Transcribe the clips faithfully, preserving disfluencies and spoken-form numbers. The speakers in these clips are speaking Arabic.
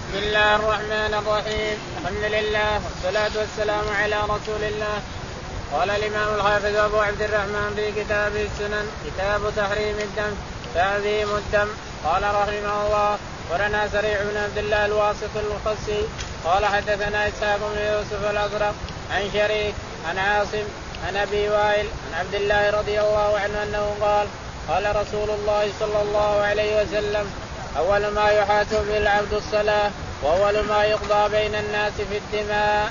بسم الله الرحمن الرحيم. الحمد لله والصلاة والسلام على رسول الله. قال الإمام الحافظ أبو عبد الرحمن في كتابه السنن كتاب تحريم الدم تعظيم الدم. قال رحمه الله ورنا سريع بن عبد الله الواسط الخصي قال حدثنا إسحاق بن يوسف الأزرق عن شريك عن عاصم عن أبي وائل عن عبد الله رضي الله عنه أنه قال قال رسول الله صلى الله عليه وسلم أول ما يحاسب به العبد الصلاة وأول ما يقضى بين الناس في الدماء.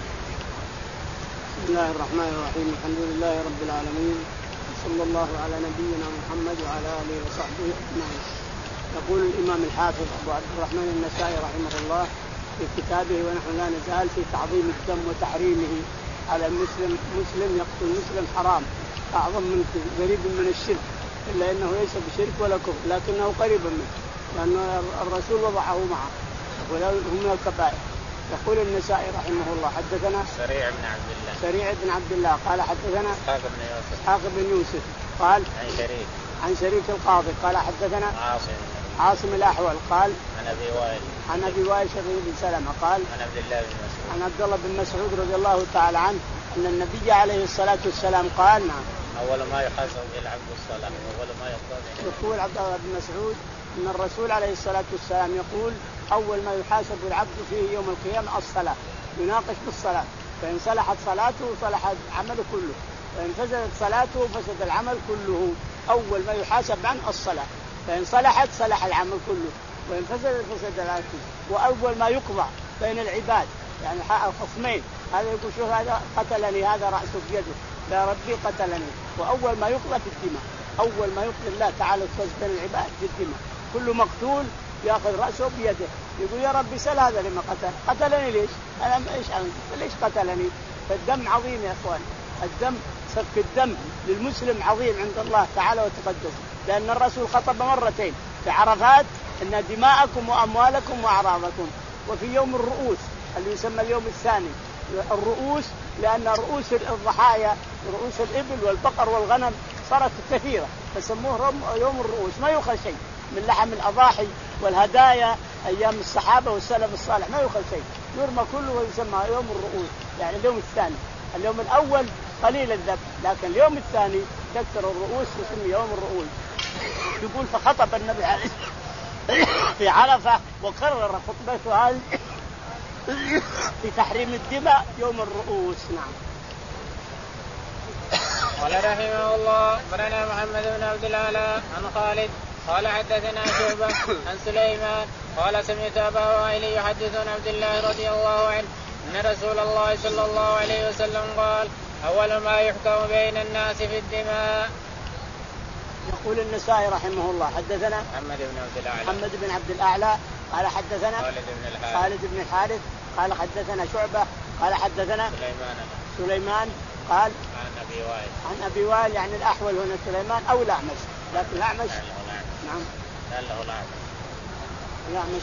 بسم الله الرحمن الرحيم. الحمد لله رب العالمين صلى الله على نبينا محمد وعلى آله وصحبه أجمعين. يقول الإمام الحافظ أبو عبد الرحمن النسائي رحمه الله في كتابه ونحن لا نزال في تعظيم الدم وتحريمه على المسلم. مسلم يقتل مسلم حرام أعظم من قريب من الشرك إلا أنه ليس بشرك ولا كفر لكنه قريب منه لأن الرسول وضعه معه ولا هم الكبائر. يقول النسائي رحمه الله حدثنا سريع بن عبد الله سريع بن عبد الله قال حدثنا إسحاق بن يوسف إسحاق بن يوسف قال عن شريك عن شريك القاضي قال حدثنا عاصم عاصم الأحول قال عن أبي وائل عن أبي وائل شقيق بن سلمة قال عن عبد الله بن مسعود عن عبد الله بن مسعود رضي الله تعالى عنه أن النبي عليه الصلاة والسلام قال نعم أول ما يحاسب به العبد الصلاة وأول ما يقضى بين يقول عبد الله بن مسعود أن الرسول عليه الصلاة والسلام يقول أول ما يحاسب العبد فيه يوم القيامة الصلاة يناقش بالصلاة فإن صلحت صلاته صلح عمله كله وإن فسدت صلاته فسد العمل كله. أول ما يحاسب عنه الصلاة فإن صلحت صلح العمل كله وإن فسدت فسد العمل كله. وأول ما يقضى بين العباد يعني الخصمين هذا يقول شوف هذا قتلني هذا رأسه بيده لا ربي قتلني. وأول ما يقضى في الدماء أول ما يقضي الله تعالى الفصل بين العباد في الدماء كل مقتول يأخذ رأسه بيده يقول يا ربي سل هذا لما قتل قتلني ليش أنا إيش عملت ليش قتلني. فالدم عظيم يا أخوان. الدم سفك الدم للمسلم عظيم عند الله تعالى وتقدس لأن الرسول خطب مرتين في عرفات إن دماءكم وأموالكم وأعراضكم وفي يوم الرؤوس اللي يسمى اليوم الثاني الرؤوس لأن رؤوس الضحايا رؤوس الإبل والبقر والغنم صارت كثيرة فسموه يوم الرؤوس. ما يؤخذ شيء من لحم الأضاحي والهدايا أيام الصحابة والسلف الصالح ما يؤخذ شيء يرمى كله ويسمى يوم الرؤوس يعني اليوم الثاني. اليوم الأول قليل الذبح لكن اليوم الثاني تكثر الرؤوس ويسمى يوم الرؤوس. يقول فخطب النبي عليه في عرفة وكرر خطبته هذه في تحريم الدماء يوم الرؤوس. نعم. قال رحمه الله برنا محمد بن عبد الأعلى عن خالد قال حدثنا شعبة عن سليمان قال سمعت أبا وائل يحدث عن عبد الله رضي الله عنه أن رسول الله صلى الله عليه وسلم قال أول ما يحكم بين الناس في الدماء. يقول النسائي رحمه الله حدثنا محمد بن عبد الأعلى محمد بن عبد الأعلى قال حدثنا خالد بن الحارث خالد بن الحارث قال حدثنا شعبة قال حدثنا سليمان سليمان قال عن أبي وائل عن أبي وائل يعني الأحول هنا سليمان أو الأعمش لكن الأعمش نعم لا له الأعمش الأعمش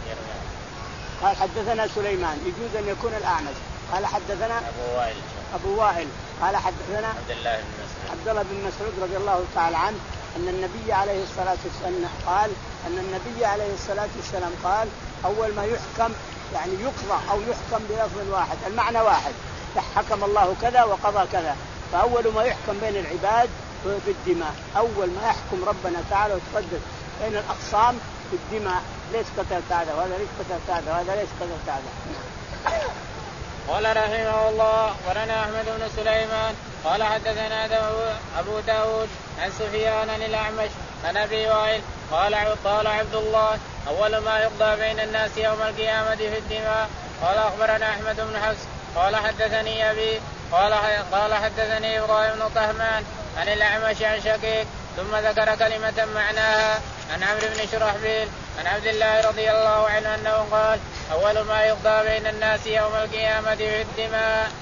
قال حدثنا سليمان يجوز أن يكون الأعمش قال حدثنا أبو وائل أبو وائل قال حدثنا عبد الله بن مسعود عبد الله بن مسعود رضي الله تعالى عنه أن النبي عليه الصلاة والسلام قال أن النبي عليه الصلاة والسلام قال أول ما يحكم يعني يقضى أو يحكم بلفظ واحد المعنى واحد حكم الله كذا وقضى كذا. فأول ما يحكم بين العباد في الدماء أول ما يحكم ربنا تعالى وتقدس بين الأقسام في الدماء ليش قتلت هذا وهذا ليش قتلت هذا وهذا ليش قتلت هذا. قال رحمه الله ولنا أحمد بن سليمان قال حدثنا أبو داود عن سفيان عن الأعمش عن أبي وائل قال قال عبد الله أول ما يقضى بين الناس يوم القيامة في الدماء. قال أخبرنا أحمد بن حفص قال حدثني أبي قال قال حدثني إبراهيم بن طهمان عن الأعمش عن شقيق ثم ذكر كلمة معناها عن عمرو بن شرحبيل عن عبد الله رضي الله عنه أنه قال أول ما يقضى بين الناس يوم القيامة في الدماء.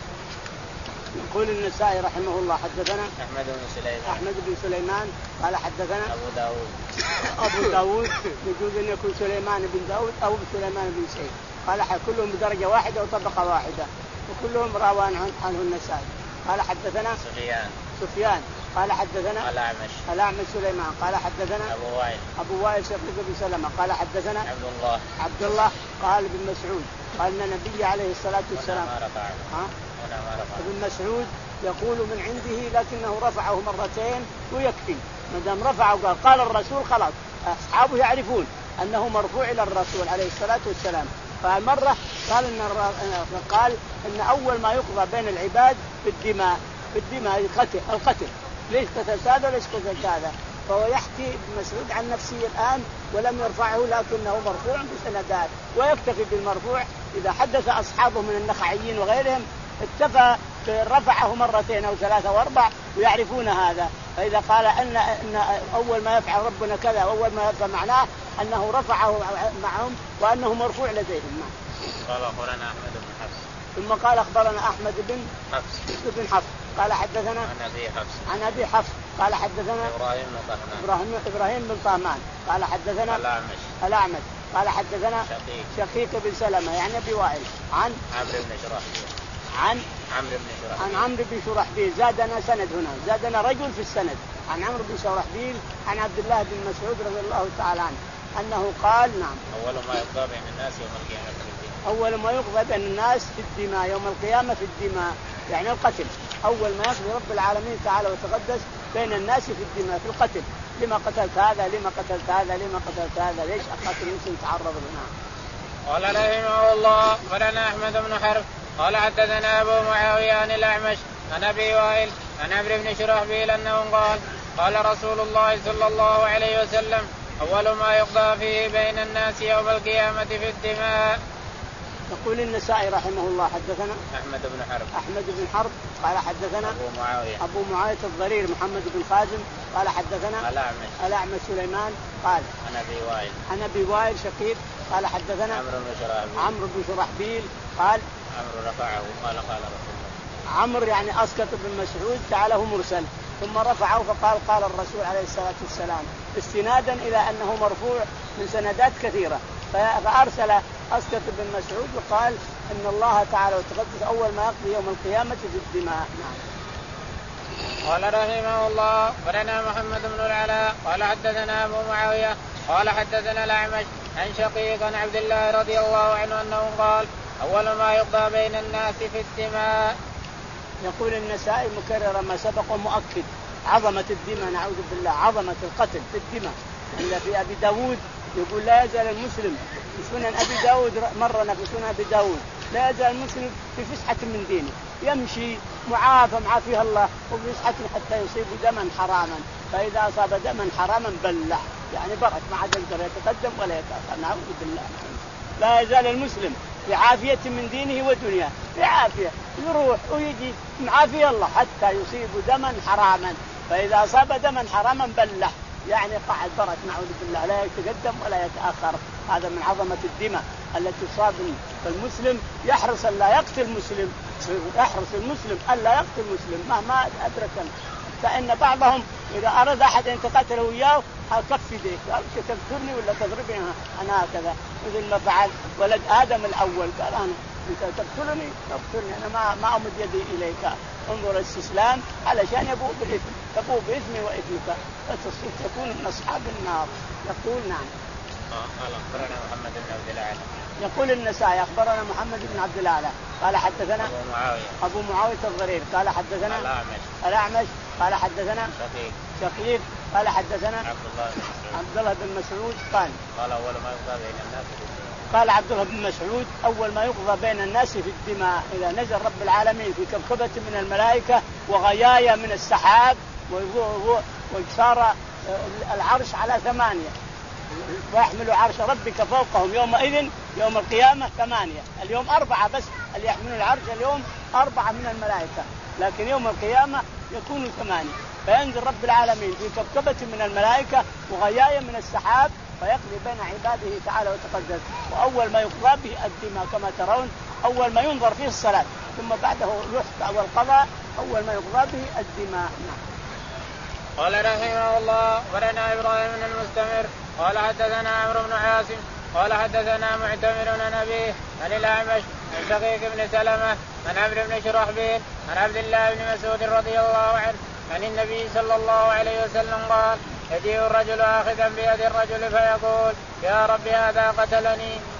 يقول النسائي رحمه الله حدثنا أحمد بن سليمان أحمد بن سليمان قال حدثنا أبو داود أبو داود يجوز أن يكون سليمان بن داود أو سليمان بن سعيد قال كلهم بدرجة واحدة وطبقة واحدة وكلهم راوان عنه النسائي. قال حدثنا سفيان سفيان قال حدثنا الأعمش الأعمش سليمان قال حدثنا أبو وائل أبو وائل شقيق بن سلمة قال حدثنا عبد الله عبد الله قال ابن مسعود قال ان النبي عليه الصلاه والسلام ها ابن مسعود يقول من عنده لكنه رفعه مرتين ويكفي ما دام رفعه قال قال الرسول خلاص اصحابه يعرفون انه مرفوع الى الرسول عليه الصلاه والسلام. فمره قال ان قال ان اول ما يقضى بين العباد بالدماء بالدماء القتل القتل ليش قتل هذا ليش قتل هذا. فهو يحكي ابن مسعود عن نفسه الآن ولم يرفعه لكنه مرفوع بسندات ويكتفي بالمرفوع إذا حدث أصحابه من النخعيين وغيرهم اكتفى رفعه مرتين أو ثلاثة وأربع ويعرفون هذا. فإذا قال أن, أن أول ما يفعل ربنا كذا أول ما يفعل معناه أنه رفعه معهم وأنه مرفوع لديهم. قال أخبرنا أحمد بن حفص ثم قال أخبرنا أحمد بن حفص بن حفص قال حدثنا عن أبي حفص عن أبي حفص قال حدثنا إبراهيم بن طهمان إبراهيم, إبراهيم بن طهمان قال حدثنا الأعمش الأعمش قال حدثنا شقيق شقيق بن سلمة يعني أبي وائل عن عمرو بن شرحبيل عن عمرو بن شرحبيل عن عمرو بن شرحبيل زادنا سند هنا زادنا رجل في السند عن عمرو بن شرحبيل عن عبد الله بن مسعود رضي الله تعالى عنه أنه قال نعم أول ما يقضى بين الناس يوم القيامة في الدماء أول ما يقضى بين الناس في الدماء يوم القيامة في الدماء يعني القتل. أول ما يقضي رب العالمين تعالى وتقدس بين الناس في الدماء في القتل لما قتلت هذا لما قتلت هذا لما قتلت هذا ليش أقاتل المسلم تعرض لنا. قال رحمه الله قالنا أحمد بن حرب قال حدثنا أبو معاوية عن الأعمش عن أبي وائل عن عمرو بن شرحبيل أنه قال قال رسول الله صلى الله عليه وسلم أول ما يقضى فيه بين الناس يوم القيامة في الدماء. يقول النسائي رحمه الله حدثنا أحمد بن حرب أحمد بن حرب قال حدثنا أبو معاوية أبو معاوية الضرير محمد بن خازم قال حدثنا الأعمش الأعمش سليمان قال عن أبي وائل عن أبي وائل شقيق قال حدثنا عمرو بن شرحبيل عمرو بن شرحبيل قال عمرو رفعه قال قال رسول الله. عمرو يعني أسقط بن مسعود جعله مرسل ثم رفعه فقال قال الرسول عليه الصلاة والسلام استنادا إلى أنه مرفوع من سندات كثيرة. فأرسل أسقط بن مسعود وقال إن الله تعالى وتقدس أول ما يقضي يوم القيامة في الدماء. نعم. قال رحمه الله قالنا محمد بن العلاء قال حدثنا أبو معاوية قال حدثنا الأعمش عن شقيق عن عبد الله رضي الله عنه أنه قال أول ما يقضى بين الناس في الدماء. يقول النسائي مكرر ما سبق ومؤكد عظمة الدماء نعوذ بالله عظمة القتل في الدماء. إلا في أبي داود يقول لا يزال المسلم في سنن أبي داود مرنا في سنن أبي داود لا يزال المسلم في فسحة من دينه يمشي معافى معافيها الله وفي فسحة حتى يصيب دما حراما فإذا أصاب دما حراما بلع يعني برك ما عاد يقدر يتقدم ولا يتأخر نعوذ بالله. لا يزال المسلم بعافية من دينه ودنياه بعافية يروح ويجي معافية الله حتى يصيب دما حراما فإذا أصاب دما حراما بلع يعني قاعد برك نعوذ بالله لا يتقدم ولا يتأخر. هذا من عظمة الدماء التي تصاب المسلم يحرص أن لا يقتل مسلم يحرص المسلم أن لا يقتل مسلم مهما أدرك. فإن بعضهم إذا أراد أحد أن يتقاتل وياه كف يديك تقتلني ولا تضربني أنا هكذا مثل ما فعل ولد آدم الأول قال أنا أنت تقتلني تقتلني أنا ما ما أمد يدي إليك انظر الاستسلام علشان يبوء بالإثم تبوء بإثمي وإثمك فتصير تكون من أصحاب النار. يقول نعم. قال أخبرنا محمد بن عبد الأعلى يقول النسائي أخبرنا محمد بن عبد الأعلى قال حدثنا أبو معاوية أبو معاوية الضرير قال حدثنا الأعمش الأعمش قال حدثنا شقيق شقيق قال حدثنا عبد الله بن مسعود عبد الله بن مسعود قال قال أول ما يقضى بين الناس في الدماء. قال عبد الله بن مسعود أول ما يقضى بين الناس في الدماء إذا نزل رب العالمين في كبكبة من الملائكة وغيايا من السحاب وصار العرش على ثمانية ويحملوا عرش ربك فوقهم يومئذ يوم القيامة ثمانية. اليوم أربعة بس اللي يحملوا العرش اليوم أربعة من الملائكة لكن يوم القيامة يكونوا ثمانية. فينزل رب العالمين في كبكبة من الملائكة وغيايا من السحاب فيقضي بين عباده تعالى وتقدس. وأول ما يقضى به الدماء كما ترون أول ما ينظر فيه الصلاة ثم بعده الوحدة والقضاء أول ما يقضى به الدماء. قال رحمه الله ورنا إبراهيم بن المستمر قال حدثنا عمرو بن عاصم قال حدثنا معتمر عن أبيه عن الأعمش عن شقيق بن سلمة عن عمرو بن شرحبيل عن عبد الله بن مسعود رضي الله عنه عن النبي صلى الله عليه وسلم قال يجيء الرجل آخذا بيد الرجل فيقول يا رب هذا قتلني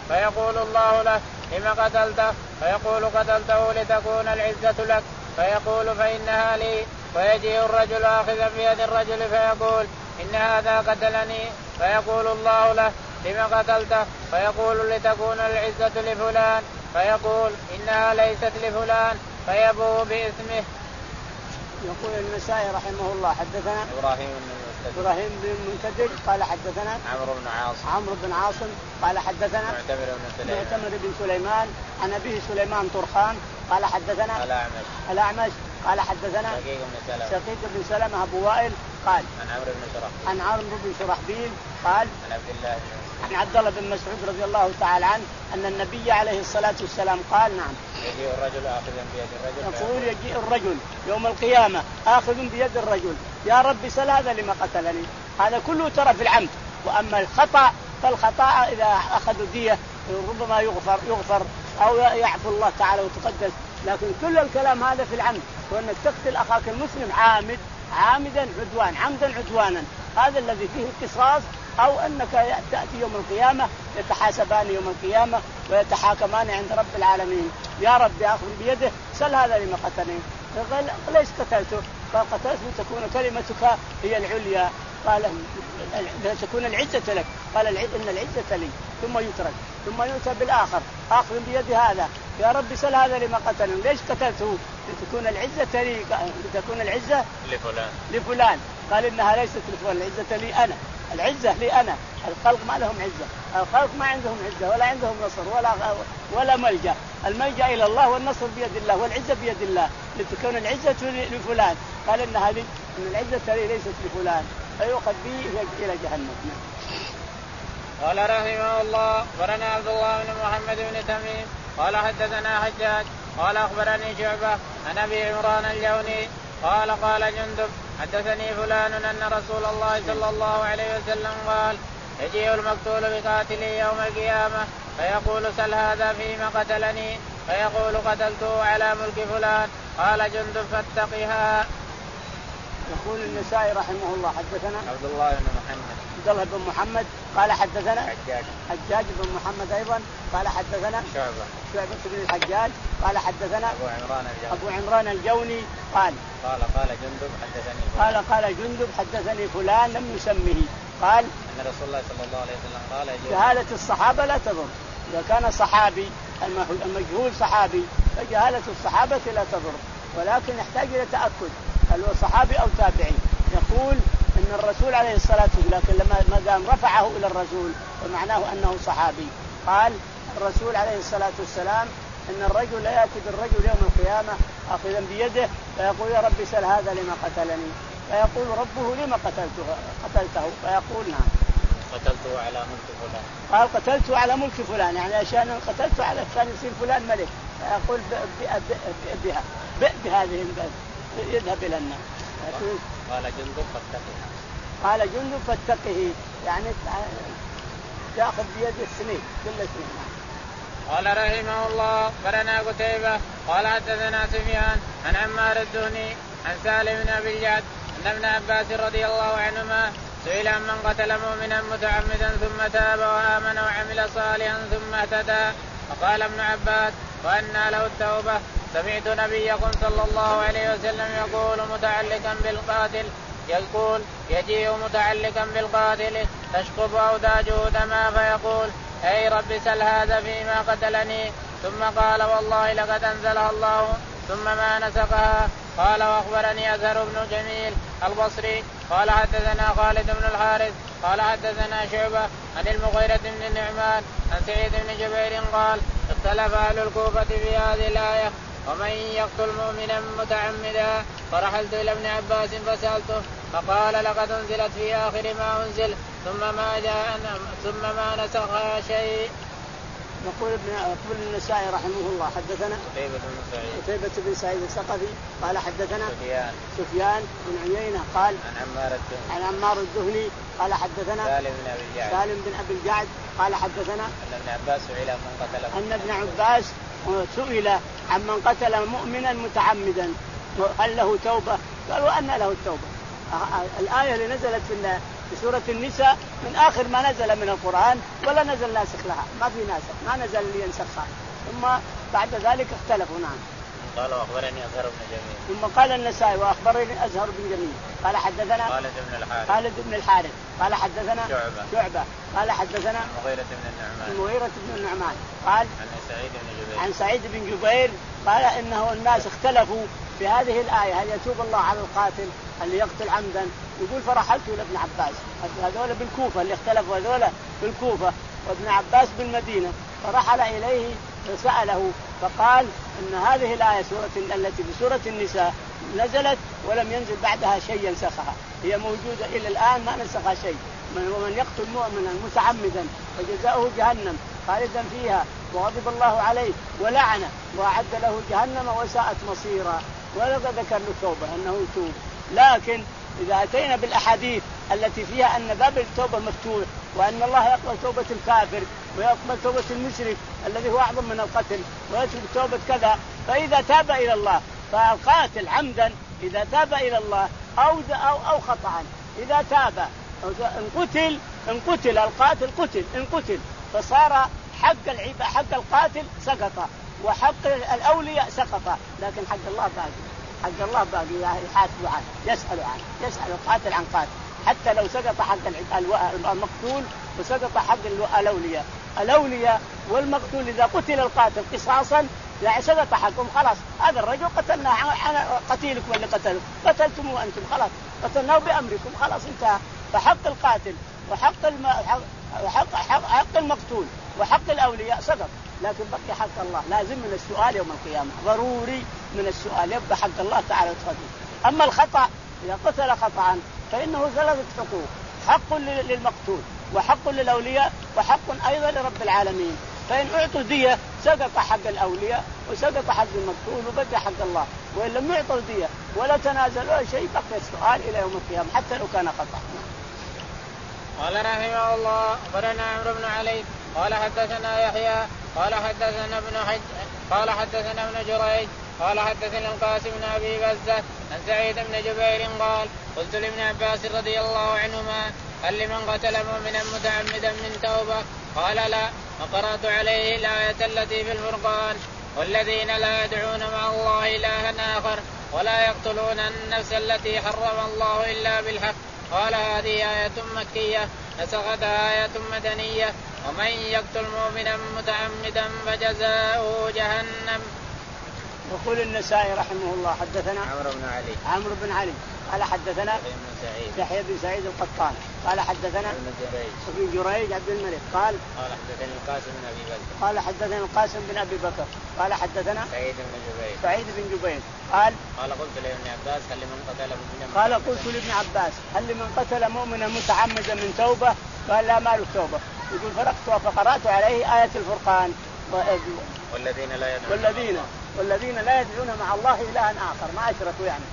فيقول الله له لم قتلته؟ فيقول قتلته لتكون العزة لك. فيقول فإنها لي. ويجيء الرجل آخذا بيد الرجل فيقول إن هذا قتلني. فيقول الله له لم قتلته؟ فيقول لتكون العزة لفلان. فيقول إنها ليست لفلان. فيبوء باسمه. يقول النسائي رحمه الله حدثنا إبراهيم إبراهيم بن المنكدر قال حدثنا عمرو بن عاصم عمرو بن عاصم قال حدثنا معتمر بن سليمان معتمر بن سليمان عن أبيه سليمان طرخان قال حدثنا الأعمش الأعمش قال حدثنا شقيق بن سلمة شقيق بن سلمة أبو وائل قال عن عمرو بن شرحبيل عن عمرو بن شرحبيل قال عن عبد الله عن عبد الله بن مسعود رضي الله تعالى عنه أن النبي عليه الصلاة والسلام قال نعم يجيء الرجل آخذا بيد الرجل يقول يجيء الرجل يوم القيامة آخذ بيد الرجل يا رب سل هذا لما قتلني. هذا كله ترى في العمد. وأما الخطأ فالخطأ إذا أخذوا دية ربما يغفر يغفر أو يعفو الله تعالى وتقدس. لكن كل الكلام هذا في العمد وأنك تقتل أخاك المسلم عامد عامدا عدوان عمدا عدوانا هذا الذي فيه القصاص. أو أنك تأتي يوم القيامة يتحاسبان يوم القيامة ويتحاكمان عند رب العالمين. يا رب يأخذ بيده سل هذا لما قتلني. قال ليش قتلته؟ قال قتلته تكون كلمتك هي العليا. قال تكون العزة لك. قال إن العزة لي. ثم يترك ثم يؤتى بالآخر آخذ بيد هذا يا رب سل هذا لما قتلني. ليش قتلته؟ لتكون العزة لي لتكون العزة لفلان لفلان. قال إنها ليست لفلان العزة لي أنا. العزة لي أنا. الخلق ما لهم عزة. الخلق ما عندهم عزة ولا عندهم نصر ولا ولا ملجأ. الملجأ إلى الله والنصر بيد الله والعزة بيد الله. لتكون العزة لفلان. قال إن هذه إن العزة لي ليست لفلان. فيؤخذ به إلى جهنم. قال رحمه الله أخبرنا عبد الله بن محمد بن تميم قال حدثنا حجاج قال أخبرني شعبة عن أبي عمران الجوني قال قال جندب حدثني فلان أن رسول الله صلى الله عليه وسلم قال يجيء المقتول بقاتله يوم القيامة فيقول سل هذا فيما قتلني. فيقول قتلته على ملك فلان. قال جندب فاتقها. يقول النسائي رحمه الله حدثنا عبد الله بن محمد عبد الله بن محمد قال حدثنا حجاج حجاج بن محمد أيضا قال حدثنا شعبة شعبة بن الحجاج قال حدثنا أبو عمران الجوني أبو عمران الجوني قال قال قال جندب حدثني قال قال جندب حدثني فلان لم يسمه. قال أن رسول الله صلى الله عليه وسلم قال جهالة الصحابة لا تضر. إذا كان صحابي المجهول صحابي فجهالة الصحابة لا تضر ولكن يحتاج إلى تأكد هل هو صحابي أو تابعي. يقول إن الرسول عليه الصلاة والسلام لكن لما ما دام رفعه إلى الرسول فمعناه أنه صحابي. قال الرسول عليه الصلاة والسلام إن الرجل لا يأتي بالرجل يوم القيامة أخذا بيده فيقول يا رب سل هذا لما قتلني. فيقول ربه لما قتلته قتلته فيقول نعم قتلته على ملك فلان. قال قتلته على ملك فلان يعني عشان قتلته على عشان يصير فلان ملك. فيقول بها بئ بهذه البلد يذهب إلى النار. قال جندب فاتقه. قال جندب فاتقه يعني تأخذ بيد السنين كل سنين. قال رحمه الله أخبرنا قتيبة قال حدثنا سفيان عن عمار الدهني عن سالم بن أبي الجعد أن ابن عباس رضي الله عنهما سئل عن من قتل مؤمنا متعمدا ثم تاب وآمن وعمل صالحا ثم اهتدى. فقال ابن عباس وأنى له التوبة. سمعت نبيكم صلى الله عليه وسلم يقول متعلقا بالقاتل يقول يجيء متعلقا بالقاتل تشقب أوداجه دما فيقول أي رب سل هذا فيما قتلني. ثم قال والله لقد أنزلها الله ثم ما نسقها. قال وأخبرني أزهر بن جميل البصري قال حدثنا خالد بن الحارث قال حدثنا شعبة عن المغيرة بن النعمان عن سعيد بن جبير قال اختلف أهل الكوفة في هذه الآية ومن يقتل مؤمنا متعمدا. فرحلت إلى ابن عباس فسألته فقال لقد أنزلت في آخر ما أنزل ثم ما جاء ثم ما نسخها شيء. يقول ابن ابن النسائي رحمه الله حدثنا قتيبة بن سعيد قتيبة بن سعيد الثقفي قال حدثنا سفيان سفيان بن عيينة قال عن عمار الدهني عن عمار الدهني قال حدثنا سالم بن أبي الجعد سالم بن أبي الجعد قال حدثنا أن ابن عباس سئل عن من قتل أن ابن عباس سئل عن من قتل مؤمنا هل له توبة؟ قال وأن له التوبة. الآية اللي نزلت في سورة النساء من آخر ما نزل من القرآن ولا نزل ناسخ لها، ما في ناسخ، ما نزل لينسخها، ثم بعد ذلك اختلفوا. نعم. قال واخبرني ازهر بن جميل. ثم قال النسائي واخبرني ازهر بن جميل قال حدثنا خالد بن الحارث خالد بن الحارث قال حدثنا شعبة شعبة قال حدثنا المغيرة بن النعمان المغيرة بن النعمان قال عن سعيد بن جبير عن سعيد بن جبير قال انه الناس اختلفوا في هذه الآية هل يتوب الله على القاتل اللي يقتل عمدا؟ يقول فرحلت الى ابن عباس، هذول بالكوفة اللي اختلفوا هذول بالكوفة، وابن عباس بالمدينة، فرحل اليه فسأله فقال ان هذه الآية سورة التي في سورة النساء نزلت ولم ينزل بعدها شيء ينسخها، هي موجودة إلى الآن ما نسخها شيء. ومن يقتل مؤمنا متعمدا فجزاؤه جهنم خالدا فيها وغضب الله عليه ولعنه وأعد له جهنم وساءت مصيرا، ولقد ذكر له توبة أنه يتوب. لكن إذا أتينا بالأحاديث التي فيها أن باب التوبة مفتوح وأن الله يقبل توبة الكافر ويقبل توبة المشرك الذي هو أعظم من القتل ويترك توبة كذا، فإذا تاب إلى الله فالقاتل عمدا إذا تاب إلى الله أو أو أو خطأ إذا تاب إن قتل إن قتل القاتل قتل إن قتل فصار حق العباد حق القاتل سقط وحق الأولياء سقط، لكن حق الله باقي، حق الله باقي يحاسب عنه يسأل عنه يسأل القاتل عن قاتل، حتى لو سقط حق المقتول وسقط حق الأولياء. الأولياء والمقتول إذا قتل القاتل قصاصا يعني سقط حقهم، خلاص هذا الرجل قتلنا عن قتيلكم اللي قتلوا قتلتموه أنتم خلاص قتلناه بأمركم خلاص انتهى. فحق القاتل وحق الم... حق... حق... حق المقتول وحق الأولياء سقط، لكن بقي حق الله لازم من السؤال يوم القيامة، ضروري من السؤال يبقى حق الله تعالى وتقدم. أما الخطأ إذا قتل خطأ فإنه ثلاثة حقوق، حق للمقتول وحق للأولياء وحق أيضا لرب العالمين، فإن أعطوا دية سقط حق الأولياء وسقط حق المقتول وبقي حق الله، وإن لم يعطوا دية ولا تنازلوا شيء بقي السؤال إلى يوم القيامة حتى لو كان خطأ. قال رحمه الله أخبرنا عمرو بن علي قال حدثنا يحيى قال حدثنا ابن حج قال حدثنا ابن جريج قال حدثنا القاسم بن أبي بزة عن سعيد بن جبير قال قلت لابن عباس رضي الله عنهما هل لمن قتل مؤمنا متعمدا من توبة؟ قال لا، فقرأت عليه الآية التي في الفرقان والذين لا يدعون مع الله إلها آخر ولا يقتلون النفس التي حرم الله إلا بالحق. قال هذه آية مكية نسختها آية مدنية ومن يقتل مؤمنا متعمدا فجزاؤه جهنم. يقول النسائي رحمه الله حدثنا عمرو بن علي عمرو بن علي قال حدثنا يحيى بن سعيد القطان قال حدثنا ابن جريج عبد الملك قال قال حدثنا القاسم بن ابي بكر قال حدثنا القاسم بن ابي بكر قال حدثنا سعيد بن جبير سعيد بن جبير قال قال قلت لابن عباس هل لمن قتل مؤمنا قال قلت لابن عباس هل لمن قتل مؤمنا متعمدا من توبه؟ قال لا، ما له توبه. يقول فرقت فقرأت عليه آية الفرقان والذين لا يدعون والذين والذين لا يدعون مع الله إلها آخر، ما أشركوا يعني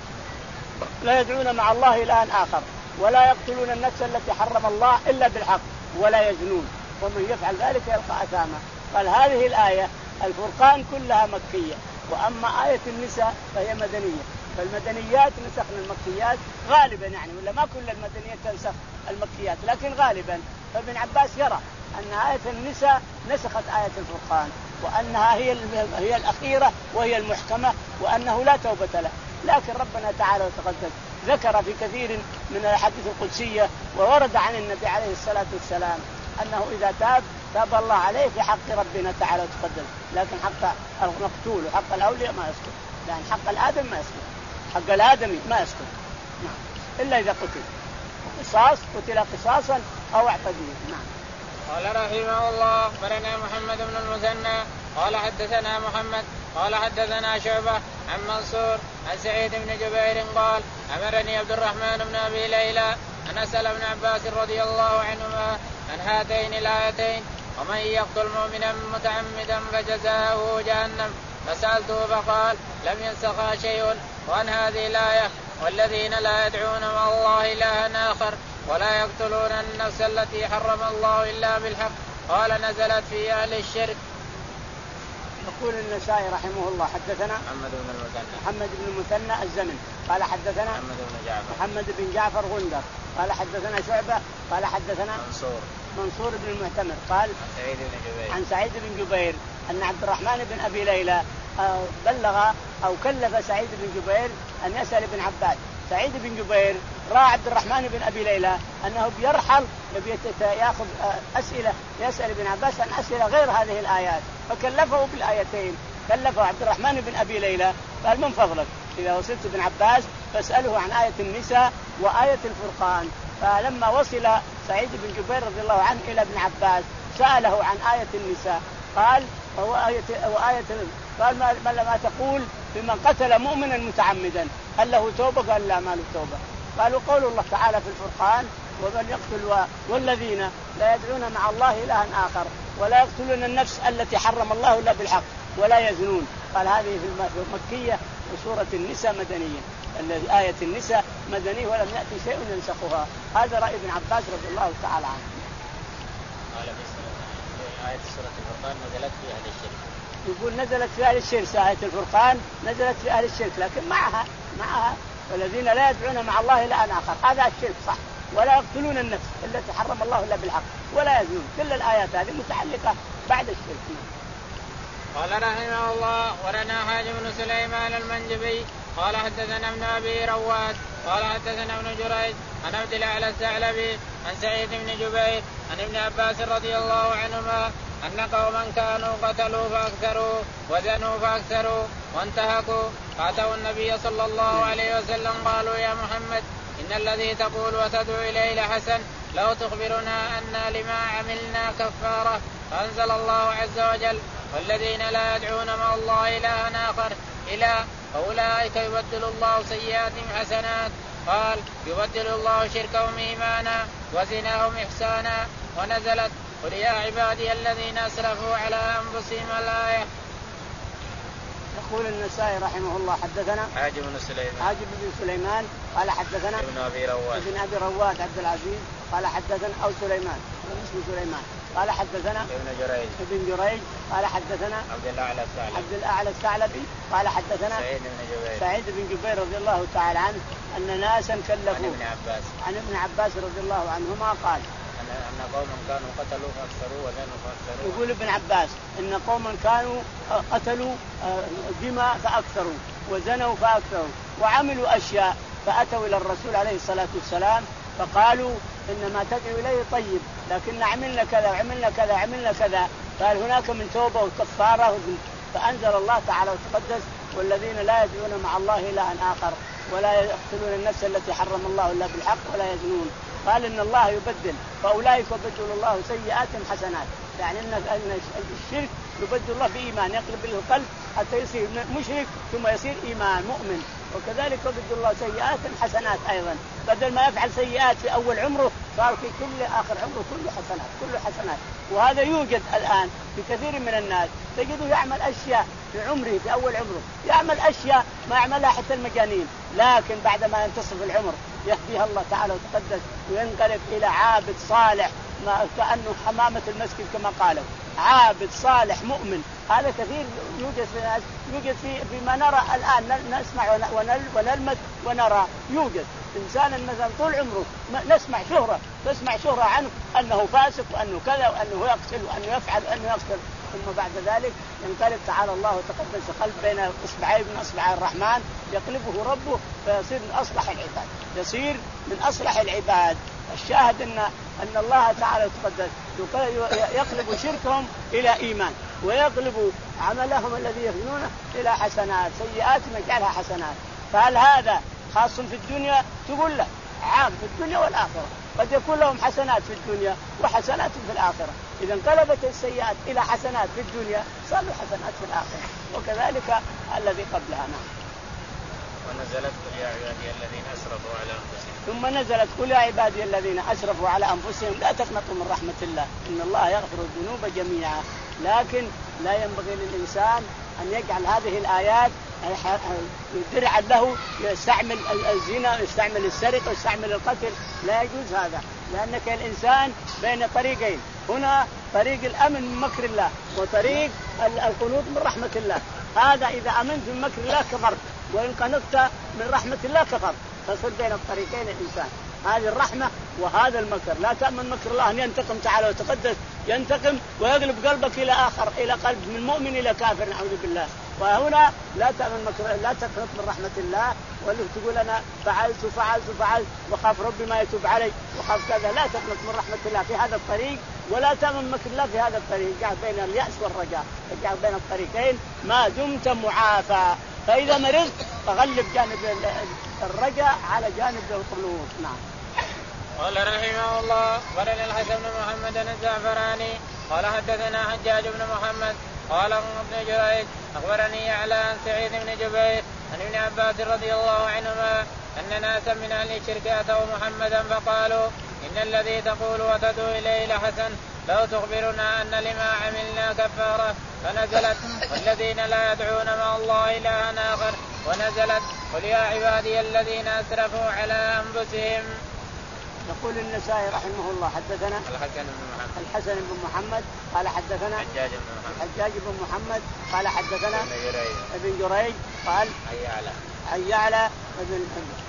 لا يدعون مع الله إلها آخر ولا يقتلون النفس التي حرم الله إلا بالحق ولا يزنون ومن يفعل ذلك يلقى أثاما. قال هذه الآية الفرقان كلها مكية، وأما آية النساء فهي مدنية، فالمدنيات نسخن المكيات غالبا يعني، ولا ما كل المدنيات تنسخ المكيات لكن غالبا. فابن عباس يرى أن آية النساء نسخت آية الفرقان وأنها هي هي الأخيرة وهي المحكمة وأنه لا توبة له، لكن ربنا تعالى وتقدس ذكر في كثير من الأحاديث القدسية وورد عن النبي عليه الصلاة والسلام أنه إذا تاب تاب الله عليه في حق ربنا تعالى وتقدس، لكن حق المقتول وحق الأولياء ما يسكت، لأن حق الآدم ما يسكت، حق الآدمي ما يسكت نعم إلا إذا قتل قصاص قتل قصاصا أو اعتديه. نعم. قال رحمه الله أخبرنا محمد بن المثنى قال حدثنا محمد قال حدثنا شعبة عن منصور عن سعيد بن جبير قال أمرني عبد الرحمن بن أبي ليلى أن أسأل ابن عباس رضي الله عنهما عن هاتين الآيتين ومن يقتل مؤمنا متعمدا فجزاؤه جهنم، فسألته فقال لم ينسخها شيء، وعن هذه الآية والذين لا يدعون مع الله إلها آخر ولا يقتلون النفس التي حرم الله إلا بالحق. قال نزلت في أهل الشرك. يقول النسائي رحمه الله حدثنا محمد بن المثنى محمد بن المثنى الزمن قال حدثنا محمد بن جعفر محمد بن جعفر غندر قال حدثنا شعبة قال حدثنا منصور منصور بن المعتمر قال عن سعيد بن جبير عن سعيد بن جبير أن عبد الرحمن بن أبي ليلى بلغ أو كلف سعيد بن جبير أن يسأل ابن عباس. سعيد بن جبير رأى عبد الرحمن بن أبي ليلى أنه بيرحل يأخذ أسئلة يسأل ابن عباس عن أسئلة غير هذه الآيات فكلفه بالآيتين. كلفه عبد الرحمن بن أبي ليلى قال من فضلك إذا وصلت ابن عباس فاسأله عن آية النساء وآية الفرقان. فلما وصل سعيد بن جبير رضي الله عنه إلى ابن عباس سأله عن آية النساء قال وآية وآية قال ما, ما تقول بمن قتل مؤمنا متعمدا هل له توبة؟ قال لا ما له توبة. قالوا قول الله تعالى في الفرقان ومن يقتل و... والذين لا يدعون مع الله إلها آخر ولا يقتلون النفس التي حرم الله إلا بالحق ولا يزنون. قال هذه في المكية وسورة النساء مدنية. آية النساء مدنية ولم يأتي شيء ينسخها. هذا رأي ابن عباس رضي الله تعالى عنه. قال في آية سورة الفرقان نزلت في أهل الشرك. يقول نزلت في أهل الشرك. آية الفرقان نزلت في أهل الشرك لكن معها معها والذين لا يدعون مع الله إلها آخر هذا الشرك صح ولا يقتلون النفس التي حرم الله إلا بالحق ولا يزنون. كل الآيات هذه متعلقة بعد الشرك. قال رحمه الله ولنا حاج بن سليمان المنجبي قال حدثنا ابن أبي رواد قال حدثنا ابن جريج عن عبد الأعلى الثعلبي عن سعيد بن جبير عن ابن عباس رضي الله عنهما أن قوما كانوا قتلوا فأكثروا وزنوا فأكثروا وانتهكوا فأتوا النبي صلى الله عليه وسلم قالوا يا محمد إن الذي تقول وتدعو إليه لحسن لو تخبرنا أن لما عملنا كفارة. فأنزل الله عز وجل والذين لا يدعون مع الله إلها آخر إلى فأولئك يبدل الله سيئاتهم حسنات. قال يبدل الله شركهم إيمانا وزناهم إحسانا. ونزلت قل يا عبادي الذين أسرفوا على أنفسهم الآية. يقول النسائي رحمه الله حدثنا حاج بن سليمان حاج بن سليمان قال حدثنا ابن أبي رواد ابن أبي رواد عبد العزيز قال حدثنا أو سليمان اسمه سليمان قال حدثنا ابن جريج ابن جريج قال حدثنا عبد الأعلى الثعلبي عبد الأعلى الثعلبي قال حدثنا سعيد بن جبير سعيد بن جبير رضي الله تعالى عنه أن ناسا كلفوا عن ابن عباس عن ابن عباس رضي الله عنهما قال أن قوما كانوا قتلوا فأكثروا وزنوا فأكثروا. يقول ابن عباس إن قوما كانوا قتلوا دماء فأكثروا وزنوا فأكثروا وعملوا أشياء فأتوا إلى الرسول عليه الصلاة والسلام فقالوا إنما تدعو إليه طيب لكن عملنا كذا وعملنا كذا وعملنا كذا. قال هناك من توبة وكفارة. فأنزل الله تعالى وتقدس والذين لا يدعون مع الله إلها آخر ولا يقتلون النفس التي حرم الله إلا بالحق ولا يزنون. قال إن الله يبدل فأولئك يبدل الله سيئاتهم حسنات. يعني أن الشرك يبدل الله بإيمان يقلب له القلب حتى يصير مشرك ثم يصير إيمان مؤمن. وكذلك يبدل الله سيئاتهم حسنات أيضا. بدل ما يفعل سيئات في أول عمره صار في كل آخر عمره كله حسنات كله حسنات. وهذا يوجد الآن في كثير من الناس تجده يعمل أشياء في عمره في أول عمره يعمل أشياء ما يعملها حتى المجانين لكن بعد ما ينتصف العمر يهديها الله تعالى وتقدس وينقلب إلى عابد صالح ما كأنه حمامة المسجد كما قالوا عابد صالح مؤمن. هذا كثير يوجد في الناس يوجد في فيما نرى الآن نسمع ونلمس ونرى. يوجد إنسان مثلا طول عمره نسمع شهرة نسمع شهرة عنه أنه فاسق وأنه كذا وأنه يقتل وأنه يفعل وأنه يقتل ثم بعد ذلك ينقلب تعالى الله وتقدس قلب بين إصبعين من أصبع الرحمن يقلبه ربه فيصير من أصلح العباد يصير من أصلح العباد. الشاهد أن أن الله تعالى وتقدس يقلب شركهم إلى إيمان ويقلب عملهم الذي يفعلونه إلى حسنات سيئاتهم يجعلها حسنات. فهل هذا خاص في الدنيا؟ تقول له عام في الدنيا والآخرة. قد يكون لهم حسنات في الدنيا وحسنات في الآخرة. إذا انقلبت السيئات إلى حسنات في الدنيا صاروا حسنات في الآخرة وكذلك الذي قبلها. نعم. ونزلت قل يا عبادي الذين أسرفوا على أنفسهم. ثم نزلت قل يا عبادي الذين أسرفوا على أنفسهم لا تقنطوا من رحمة الله إن الله يغفر الذنوب جميعا. لكن لا ينبغي للإنسان أن يجعل هذه الآيات درعا له يستعمل الزنا يستعمل السرقة يستعمل القتل. لا يجوز هذا لأنك الإنسان بين طريقين. هنا طريق الأمن من مكر الله وطريق القنوط من رحمة الله. هذا إذا أمنت من مكر الله كفرت وإن قنطت من رحمة الله كفرت. تصير بين الطريقين الإنسان. هذه الرحمة وهذا المكر. لا تأمن مكر الله أن ينتقم تعالى وتقدس، ينتقم ويقلب قلبك إلى آخر، إلى قلب من مؤمن إلى كافر، نعوذ بالله. وهنا لا تأمن مكر، لا تقنط من رحمة الله واللي تقول أنا فعلت وفعلت وفعلت وخاف ربي ما يتوب علي وخاف كذا. لا تقنط من رحمة الله في هذا الطريق، ولا تأمن مكر الله في هذا الطريق. قاعد بين اليأس والرجاء، قاعد بين الطريقين ما دمت معافى. فإذا مرضت فغلب جانب الرجاء على جانب القنوط. نعم. قال رحمه الله قال الحسن بن محمد الزعفراني قال حدثنا حجاج بن محمد قال ابن جريج أخبرني يعلى عن سعيد بن جبير عن ابن عباس رضي الله عنهما أن ناسا من أهل الشرك أتوا محمدا فقالوا إن الذي تقول وتدعو إليه لحسن، لو تخبرنا أن لما عملنا كفارة. فنزلت والذين لا يدعون مع الله إلها آخر، ونزلت قل يا عبادي الذين أسرفوا على أنفسهم. يقول النسائي رحمه الله حدثنا الحسن بن محمد الحسن بن محمد قال حدثنا حجاج بن محمد حجاج بن محمد قال حدثنا ابن جريج ابن جريج قال يعلى عن يعلى ابن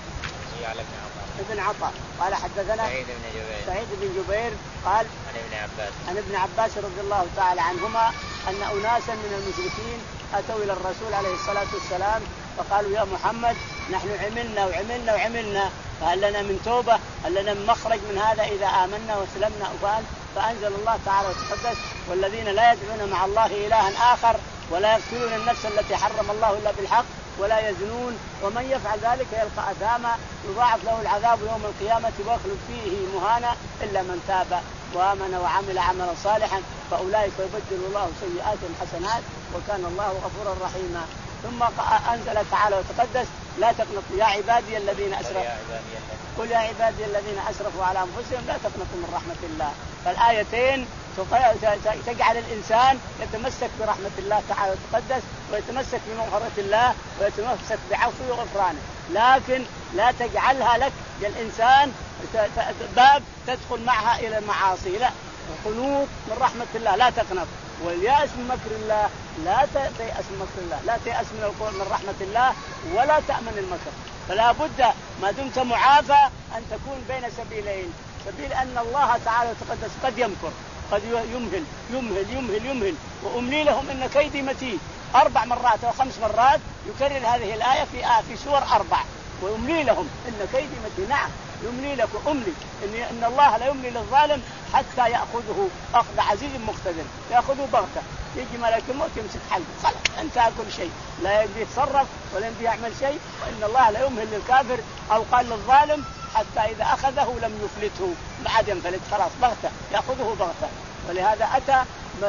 يعلى بن عطاء ابن عطاء قال حدثنا سعيد بن جبير سعيد بن جبير قال عن ابن عباس عن ابن عباس رضي الله تعالى عنهما أن أناسا من المشركين أتوا إلى الرسول عليه الصلاة والسلام فقالوا يا محمد نحن عملنا وعملنا وعملنا، فهل لنا من توبة؟ هل لنا من مخرج من هذا إذا آمنا وسلمنا وفعل؟ فأنزل الله تعالى وتقدس والذين لا يدعون مع الله إلها آخر ولا يقتلون النفس التي حرم الله إلا بالحق ولا يزنون ومن يفعل ذلك يلقى أثاما يضاعف له العذاب يوم القيامة ويخلد فيه مهانا إلا من تاب وآمن وعمل عملا صالحا فأولئك يبدل الله سيئاتهم حسنات وكان الله غفورا رحيما. ثم أنزل تعالى وتقدس لا تقنطوا يا عبادي الذين أسرفوا قل يا عبادي الذين أسرفوا على أنفسهم لا تقنطوا من رحمة الله. فالآيتين تجعل الإنسان يتمسك برحمة الله تعالى وتقدس ويتمسك بمغفرة الله ويتمسك بعفوه وغفرانه، لكن لا تجعلها لك يا الإنسان باب تدخل معها إلى المعاصي. لا، القنوط من رحمة الله لا تقنط، واليأس من مكر الله لا تيأس من مكر الله، لا تيأس من القول من رحمة الله ولا تأمن المكر. فلا بد ما دمت معافى أن تكون بين سبيلين، سبيل أن الله تعالى وتقدس قد يمكر قد يمهل يمهل يمهل يمهل وأملي لهم إن كيدي متين. أربع مرات أو خمس مرات يكرر هذه الآية في آه في سور أربع ويملي لهم إن كيدي متين. نعم يملي لك وأملي إن, إن الله لا يملي للظالم حتى يأخذه أخذ عزيز مقتدر، يأخذه بغتة يجي ملك الموت يمسك حلقه خلاص انتهى كل شيء، لا يقدر يتصرف ولا يقدر يعمل شيء. وإن الله لا يمهل للكافر أو قال للظالم حتى إذا أخذه لم يفلته بعد ينفلت خلاص بغتة يأخذه بغتة. ولهذا أتى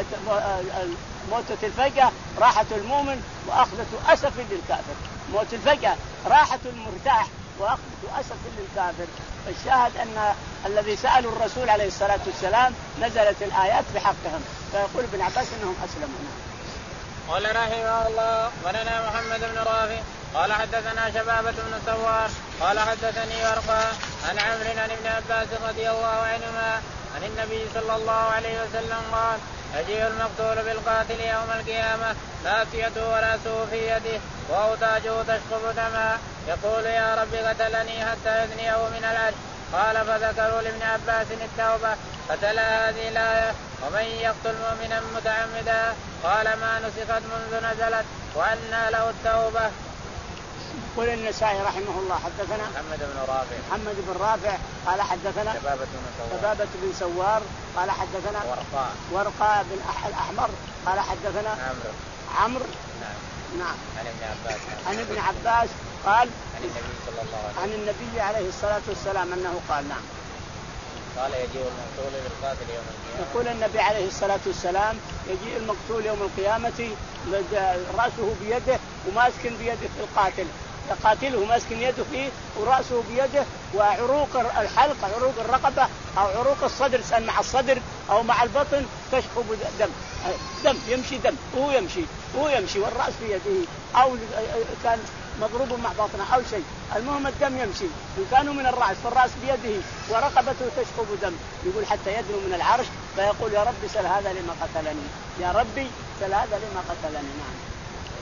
موتة الفجأة راحة المؤمن وأخذة أسف للكافر. موت الفجأة راحة المرتاح وأخذة أسف للكافر. الشاهد أن الذي سألوا الرسول عليه الصلاة والسلام نزلت الآيات بحقهم، فيقول ابن عباس إنهم أسلموا. قال رحمه الله ولنا محمد بن رافع قال حدثنا شبابة بن سوار قال حدثني ورقة عن عمرو عن ابن عباس رضي الله عنهما عن النبي صلى الله عليه وسلم قال يجيء المقتول بالقاتل يوم القيامة ناصيته ورأسه في يده وأوتاجه تشقب دما يقول يا رب قتلني حتى يثنيه من العرش. قال فذكروا لابن عباس التوبة فتلا هذه الآية ومن يقتل مؤمنا متعمدا قال ما نسخت منذ نزلت وأنى له التوبة. قل النسائي رحمه الله حدثنا محمد بن رافع محمد بن رافع قال حدثنا شبابة بن سوار شبابة بن سوار قال حدثنا ورقاء ورقاء بن الأحمر قال حدثنا عمرو عمرو نعم نعم عن ابن عباس عن ابن عباس قال عن النبي صلى الله عليه وسلم عن النبي عليه الصلاة والسلام أنه قال نعم قال يجيء المقتول بالقاتل يوم القيامة. يقول النبي عليه الصلاة والسلام يجيء المقتول يوم القيامة رأسه بيده وماسك بيده القاتل يقاتله ماسك يده فيه ورأسه بيده وعروق الحلق عروق الرقبة أو عروق الصدر سن مع الصدر أو مع البطن تشخب دم دم يمشي دم وهو يمشي وهو يمشي والرأس في يده أو كان مضروب مع بطنه أو شيء، المهم الدم يمشي. إن كانوا من الرأس فالرأس بيده ورقبته تشخب دم. يقول حتى يدنو من العرش فيقول يا ربي سل هذا لما قتلني، يا ربي سل هذا لما قتلني. نعم.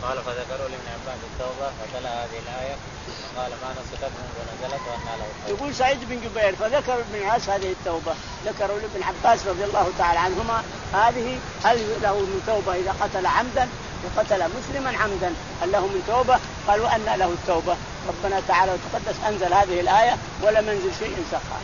قال فذكروا لابن عباس التوبة فتلا هذه الآية قال ما نسكت منذ نزلت وأن له التوبة. يقول سعيد بن جبير فذكر ابن عباس هذه التوبة، ذكروا لابن عباس رضي الله تعالى عنهما هذه هل له من توبة إذا قتل عمدا وقتل مسلما عمدا هل له من توبة؟ قال وأن له التوبة. ربنا تعالى وتقدس أنزل هذه الآية ولم ينزل شيء سخا.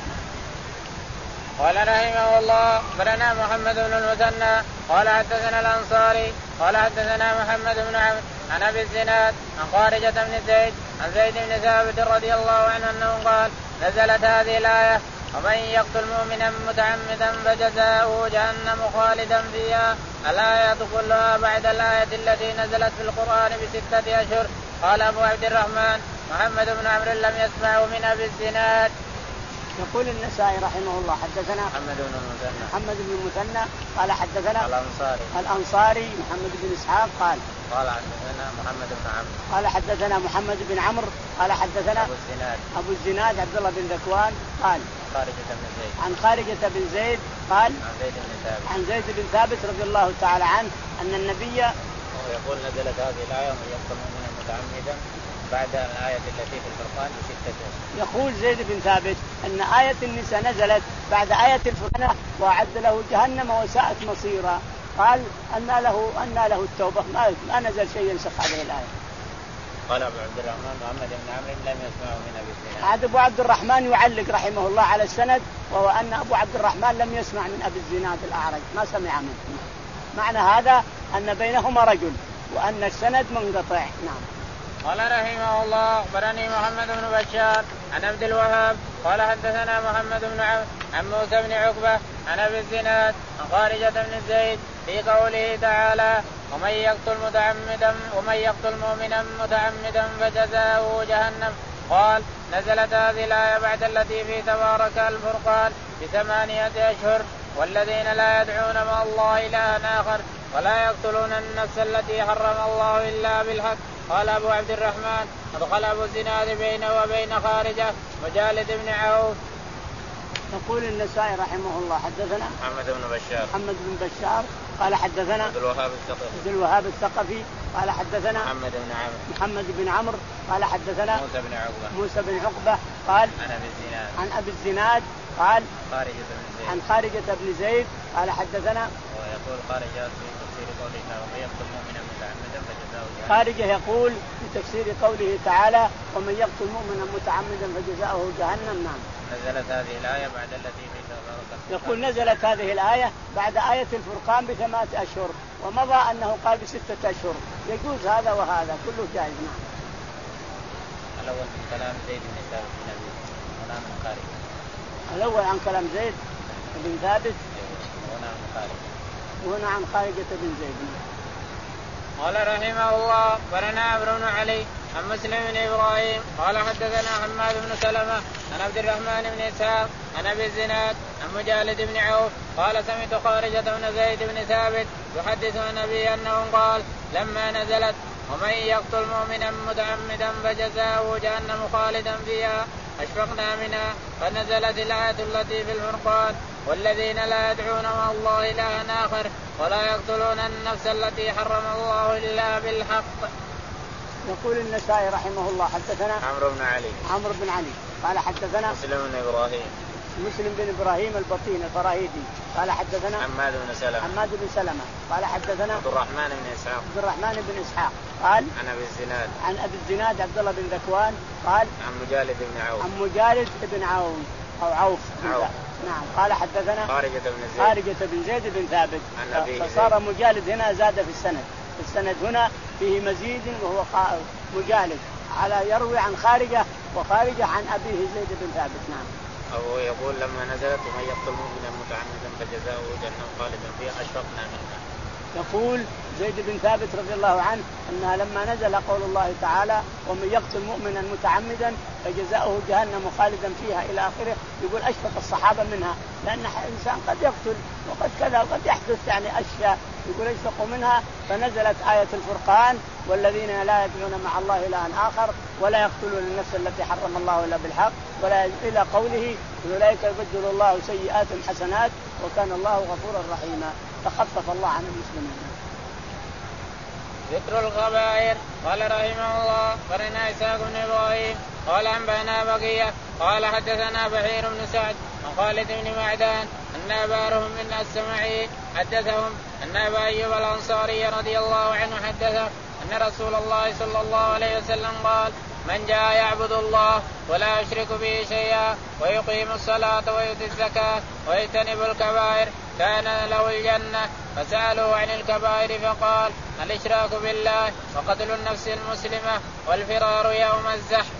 قال رحمه الله برنا محمد بن المثنى قال حدثنا الأنصاري قال حدثنا محمد بن عمرو عن أبي الزناد عن خارجة بن زيد عن زيد بن ثابت رضي الله عنه أنه قال نزلت هذه الآية ومن يقتل مؤمنا متعمدا فجزاؤه جهنم خالدا فيها. الآية كلها بعد الآية التي نزلت في القرآن بستة أشهر. قال أبو عبد الرحمن محمد بن عمرو لم يسمعه من أبي الزناد. يقول النسائي رحمه الله حدثنا محمد بن المثنى محمد بن المثنى قال حدثنا الأنصاري الأنصاري محمد بن إسحاق قال قال حدثنا محمد بن عمرو قال حدثنا محمد بن عمرو قال حدثنا أبو الزناد أبو الزناد عبد الله بن ذكوان قال خارجة بن زيد عن خارجة بن زيد قال عن زيد بن ثابت عن زيد بن ثابت رضي الله تعالى عنه أن النبي يقول نزلت هذه الآية ومن يقتل مؤمنا متعمدا بعد الآية التي في الفرقان بستة أشهر. يقول زيد بن ثابت أن آية النساء نزلت بعد آية الفرقان وأعد له جهنم وساءت مصيرا. قال أن له أن له التوبة ما, ما نزل شيء ينسخ هذه الآية. قال أبو عبد الرحمن محمد بن عمرو لم يسمعه من أبي الزناد. هذا أبو عبد الرحمن يعلق رحمه الله على السند وهو أن أبو عبد الرحمن لم يسمع من أبي الزناد الأعرج ما سمع منه. معنى هذا أن بينهما رجل وأن السند منقطع. نعم. قال رحمه الله أخبرني محمد بن بشار عن عبد الوهاب قال حدثنا محمد بن عمرو عن موسى بن عقبة عن أبي الزناد عن خارجة بن زيد في قوله تعالى ومن يقتل متعمدا ومن يقتل مؤمنا متعمدا فجزاؤه جهنم. قال نزلت هذه الآية بعد التي في تبارك الفرقان بثمانية أشهر والذين لا يدعون مع الله إلها آخر ولا يقتلون النفس التي حرم الله إلا بالحق. قال أبو عبد الرحمن أدخل أبو الزناد بينه وبين خارجة مجالد بن عوف. يقول النسائي رحمه الله حدثنا محمد بن بشار محمد بن بشار قال حدثنا عبد الوهاب الثقفي عبد الوهاب الثقفي قال حدثنا محمد بن عمرو محمد بن عمرو قال حدثنا موسى بن عقبة موسى بن عقبة قال عن أبي الزناد عن أبي الزناد قال خارجة بن زيد عن خارجة بن زيد قال حدثنا ويقول خارجة في تفسير قوله ومن يقتل مؤمنا متعمدا فجزاؤه جهنم. خارجة يقول في تفسير قوله تعالى ومن يقتل مؤمنا متعمدا فجزاؤه جهنم. نعم. نزلت هذه الآية بعد التي في تبارك. يقول نزلت هذه الآية بعد آية الفرقان بثمانية أشهر ومضى أنه قال بستة أشهر. يجوز هذا وهذا كله جائز. نعم. الأول من كلام زيد بن ثابت بن أبي هنا من خارج. الأول عن كلام زيد بن ثابت هنا من خارج وهنا عن خارجة بن زيد. قال رحمه الله برنا عمرو بن علي عن مسلم بن إبراهيم قال حدثنا حماد بن سلمة عن عبد الرحمن بن إسحاق عن أبي الزناد عن مجالد بن عوف قال سمعت خارجة بن زيد بن ثابت يحدث عن أبي أنه قال لما نزلت ومن يقتل مؤمنا متعمدا فجزاؤه جهنم خالدا فيها أشفقنا منها فنزلت الآية التي في الفرقان والذين لا يدعون مع الله إلها آخر ولا يقتلون النفس التي حرم الله إلا بالحق. يقول النسائي رحمه الله حدثنا عمرو بن علي عمرو بن علي قال حدثنا مسلم بن إبراهيم مسلم بن إبراهيم البطين الفراهيدي قال حدثنا حماد بن سلمة حماد بن سلمة قال حدثنا عبد الرحمن بن إسحاق عبد الرحمن بن إسحاق قال عن أبي الزناد عن أبي الزناد عبد الله بن ذكوان قال عن مجالد بن عوف عن مجالد بن عون أو عوف, عوف. نعم. قال حدثنا خارجة بن زيد خارجة بن زيد بن ثابت فصار مجالد هنا زاد في السند السند هنا فيه مزيد وهو مجالد على يروي عن خارجة وخارجة عن أبيه زيد بن ثابت. نعم. أو يقول لما نزلت ومن يقتل مؤمنا متعمدا فجزاؤه جهنم خالدا فيها أشفقنا منها. يقول زيد بن ثابت رضي الله عنه أنها لما نزل قول الله تعالى ومن يقتل مؤمنا متعمدا فجزاؤه جهنم خالدا فيها إلى آخره يقول أشفق الصحابة منها لأن الإنسان قد يقتل وقد كذا وقد يحدث يعني أشياء يقول أشفقوا منها فنزلت آية الفرقان والذين لا يدعون مع الله إلها آخر ولا يقتلون النفس التي حرم الله إلا بالحق ولا إلى قوله أولئك يبدل الله سيئاتهم حسنات وكان الله غفورا رحيما فخفف الله عن المسلمين. ذكر الكبائر. قال رحمه الله قرنا إسحاق بن إبراهيم قال أنبأنا بقية قال حدثنا بحير بن سعد عن خالد بن معدان أن أبارهم من السمعي حدثهم أن أبا أيوب الأنصاري رضي الله عنه حدثه أن رسول الله صلى الله عليه وسلم قال من جاء يعبد الله ولا يشرك به شيئا ويقيم الصلاة ويؤتي الزكاة ويجتنب الكبائر كان له الجنة. فسألوا عن الكبائر فقال الإشراك بالله وقتل النفس المسلمة والفرار يوم الزحف.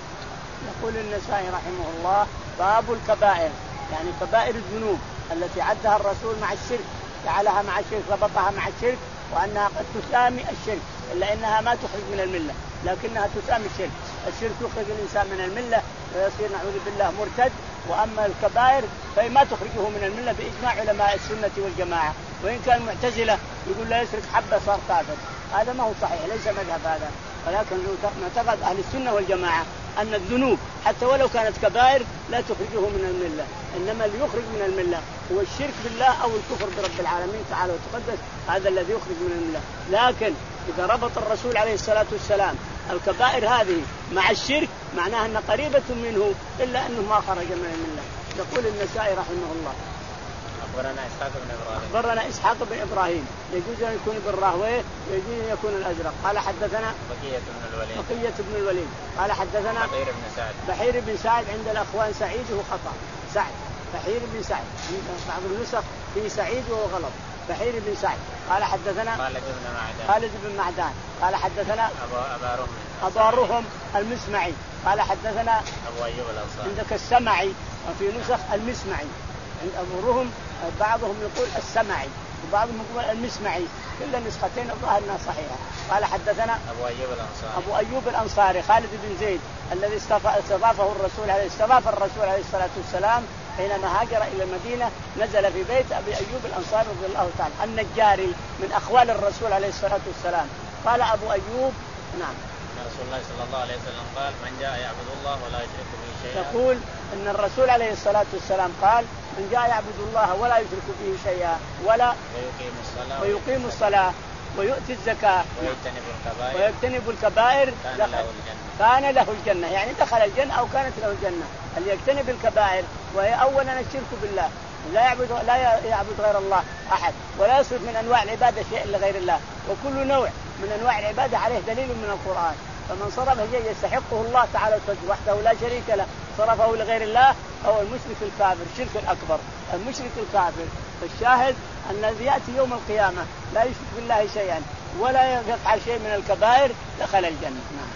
يقول النسائي رحمه الله باب الكبائر، يعني كبائر الذنوب التي عدها الرسول مع الشرك، جعلها مع الشرك، ربطها مع الشرك، وأنها قد تسامي الشرك إلا أنها ما تخرج من الملة لكنها تسامي الشرك. الشرك يخرج الإنسان من الملة ويصير نعوذ بالله مرتد، وأما الكبائر فما تخرجه من الملة بإجماع علماء السنة والجماعة. وإن كان معتزلة يقول لا يشرك حبة صار كافر، هذا ما هو صحيح، ليس مذهب هذا، ولكن معتقد أهل السنة والجماعة أن الذنوب حتى ولو كانت كبائر لا تخرجه من الملة، إنما اللي يخرج من الملة هو الشرك بالله أو الكفر برب العالمين تعالى وتقدس، هذا الذي يخرج من الملة. لكن إذا ربط الرسول عليه الصلاة والسلام الكبائر هذه مع الشرك معناها أن قريبة منه إلا أنه ما خرج من الملة. يقول النسائي رحمه الله أخبرنا إسحاق بن إبراهيم أخبرنا إسحاق بن إبراهيم يجوز أن يكون بالراهويه يجوز أن يكون الأزرق. قال حدثنا بقية بن الوليد بقية بن الوليد قال حدثنا بحير بن سعد بحير بن سعد عند الأخوان سعيد وهو خطأ، سعد بحير بن سعد عند بعض النسخ في سعيد وهو غلط، بحير بن سعد. قال حدثنا خالد بن معدان خالد بن معدان قال حدثنا أبو أبارهم المسمعي قال حدثنا أبو أيوب الأنصاري عندك السمعي وفي نسخ المسمعي، عند أبورهم بعضهم يقول السمعي وبعضهم يقول المسمعي، كل النسختين الظاهر انها صحيحه. قال حدثنا ابو ايوب الانصاري ابو ايوب الانصاري خالد بن زيد الذي استضافه الرسول عليه استضاف الرسول عليه الصلاه والسلام حينما هاجر الى المدينه، نزل في بيت ابي ايوب الانصاري رضي الله تعالى النجاري من اخوال الرسول عليه الصلاه والسلام. قال ابو ايوب نعم رسول الله صلى الله عليه وسلم قال من جاء يعبد الله ولا يشرك به شيئا. يقول ان الرسول عليه الصلاه والسلام قال من جاء يعبد الله ولا يشرك به شيئا ولا ويقيم الصلاه ويقيم الصلاه ويؤتي الزكاه ويجتنب الكبائر ويجتنب الكبائر كان له الجنة. كان له الجنه، يعني دخل الجنه او كانت له الجنه. اللي يجتنب الكبائر وهي اولا الشرك بالله، لا يعبد لا يعبد غير الله احد، ولا يصرف من انواع العباده شيء لغير الله، وكل نوع من انواع العباده عليه دليل من القران. فمن صرف شيء يستحقه الله تعالى وحده لا شريك له صرفه لغير الله هو المشرك الكافر، الشرك الاكبر المشرك الكافر. فالشاهد ان الذي ياتي يوم القيامه لا يشرك بالله شيئا ولا يفعل شيء من الكبائر دخل الجنه. نعم.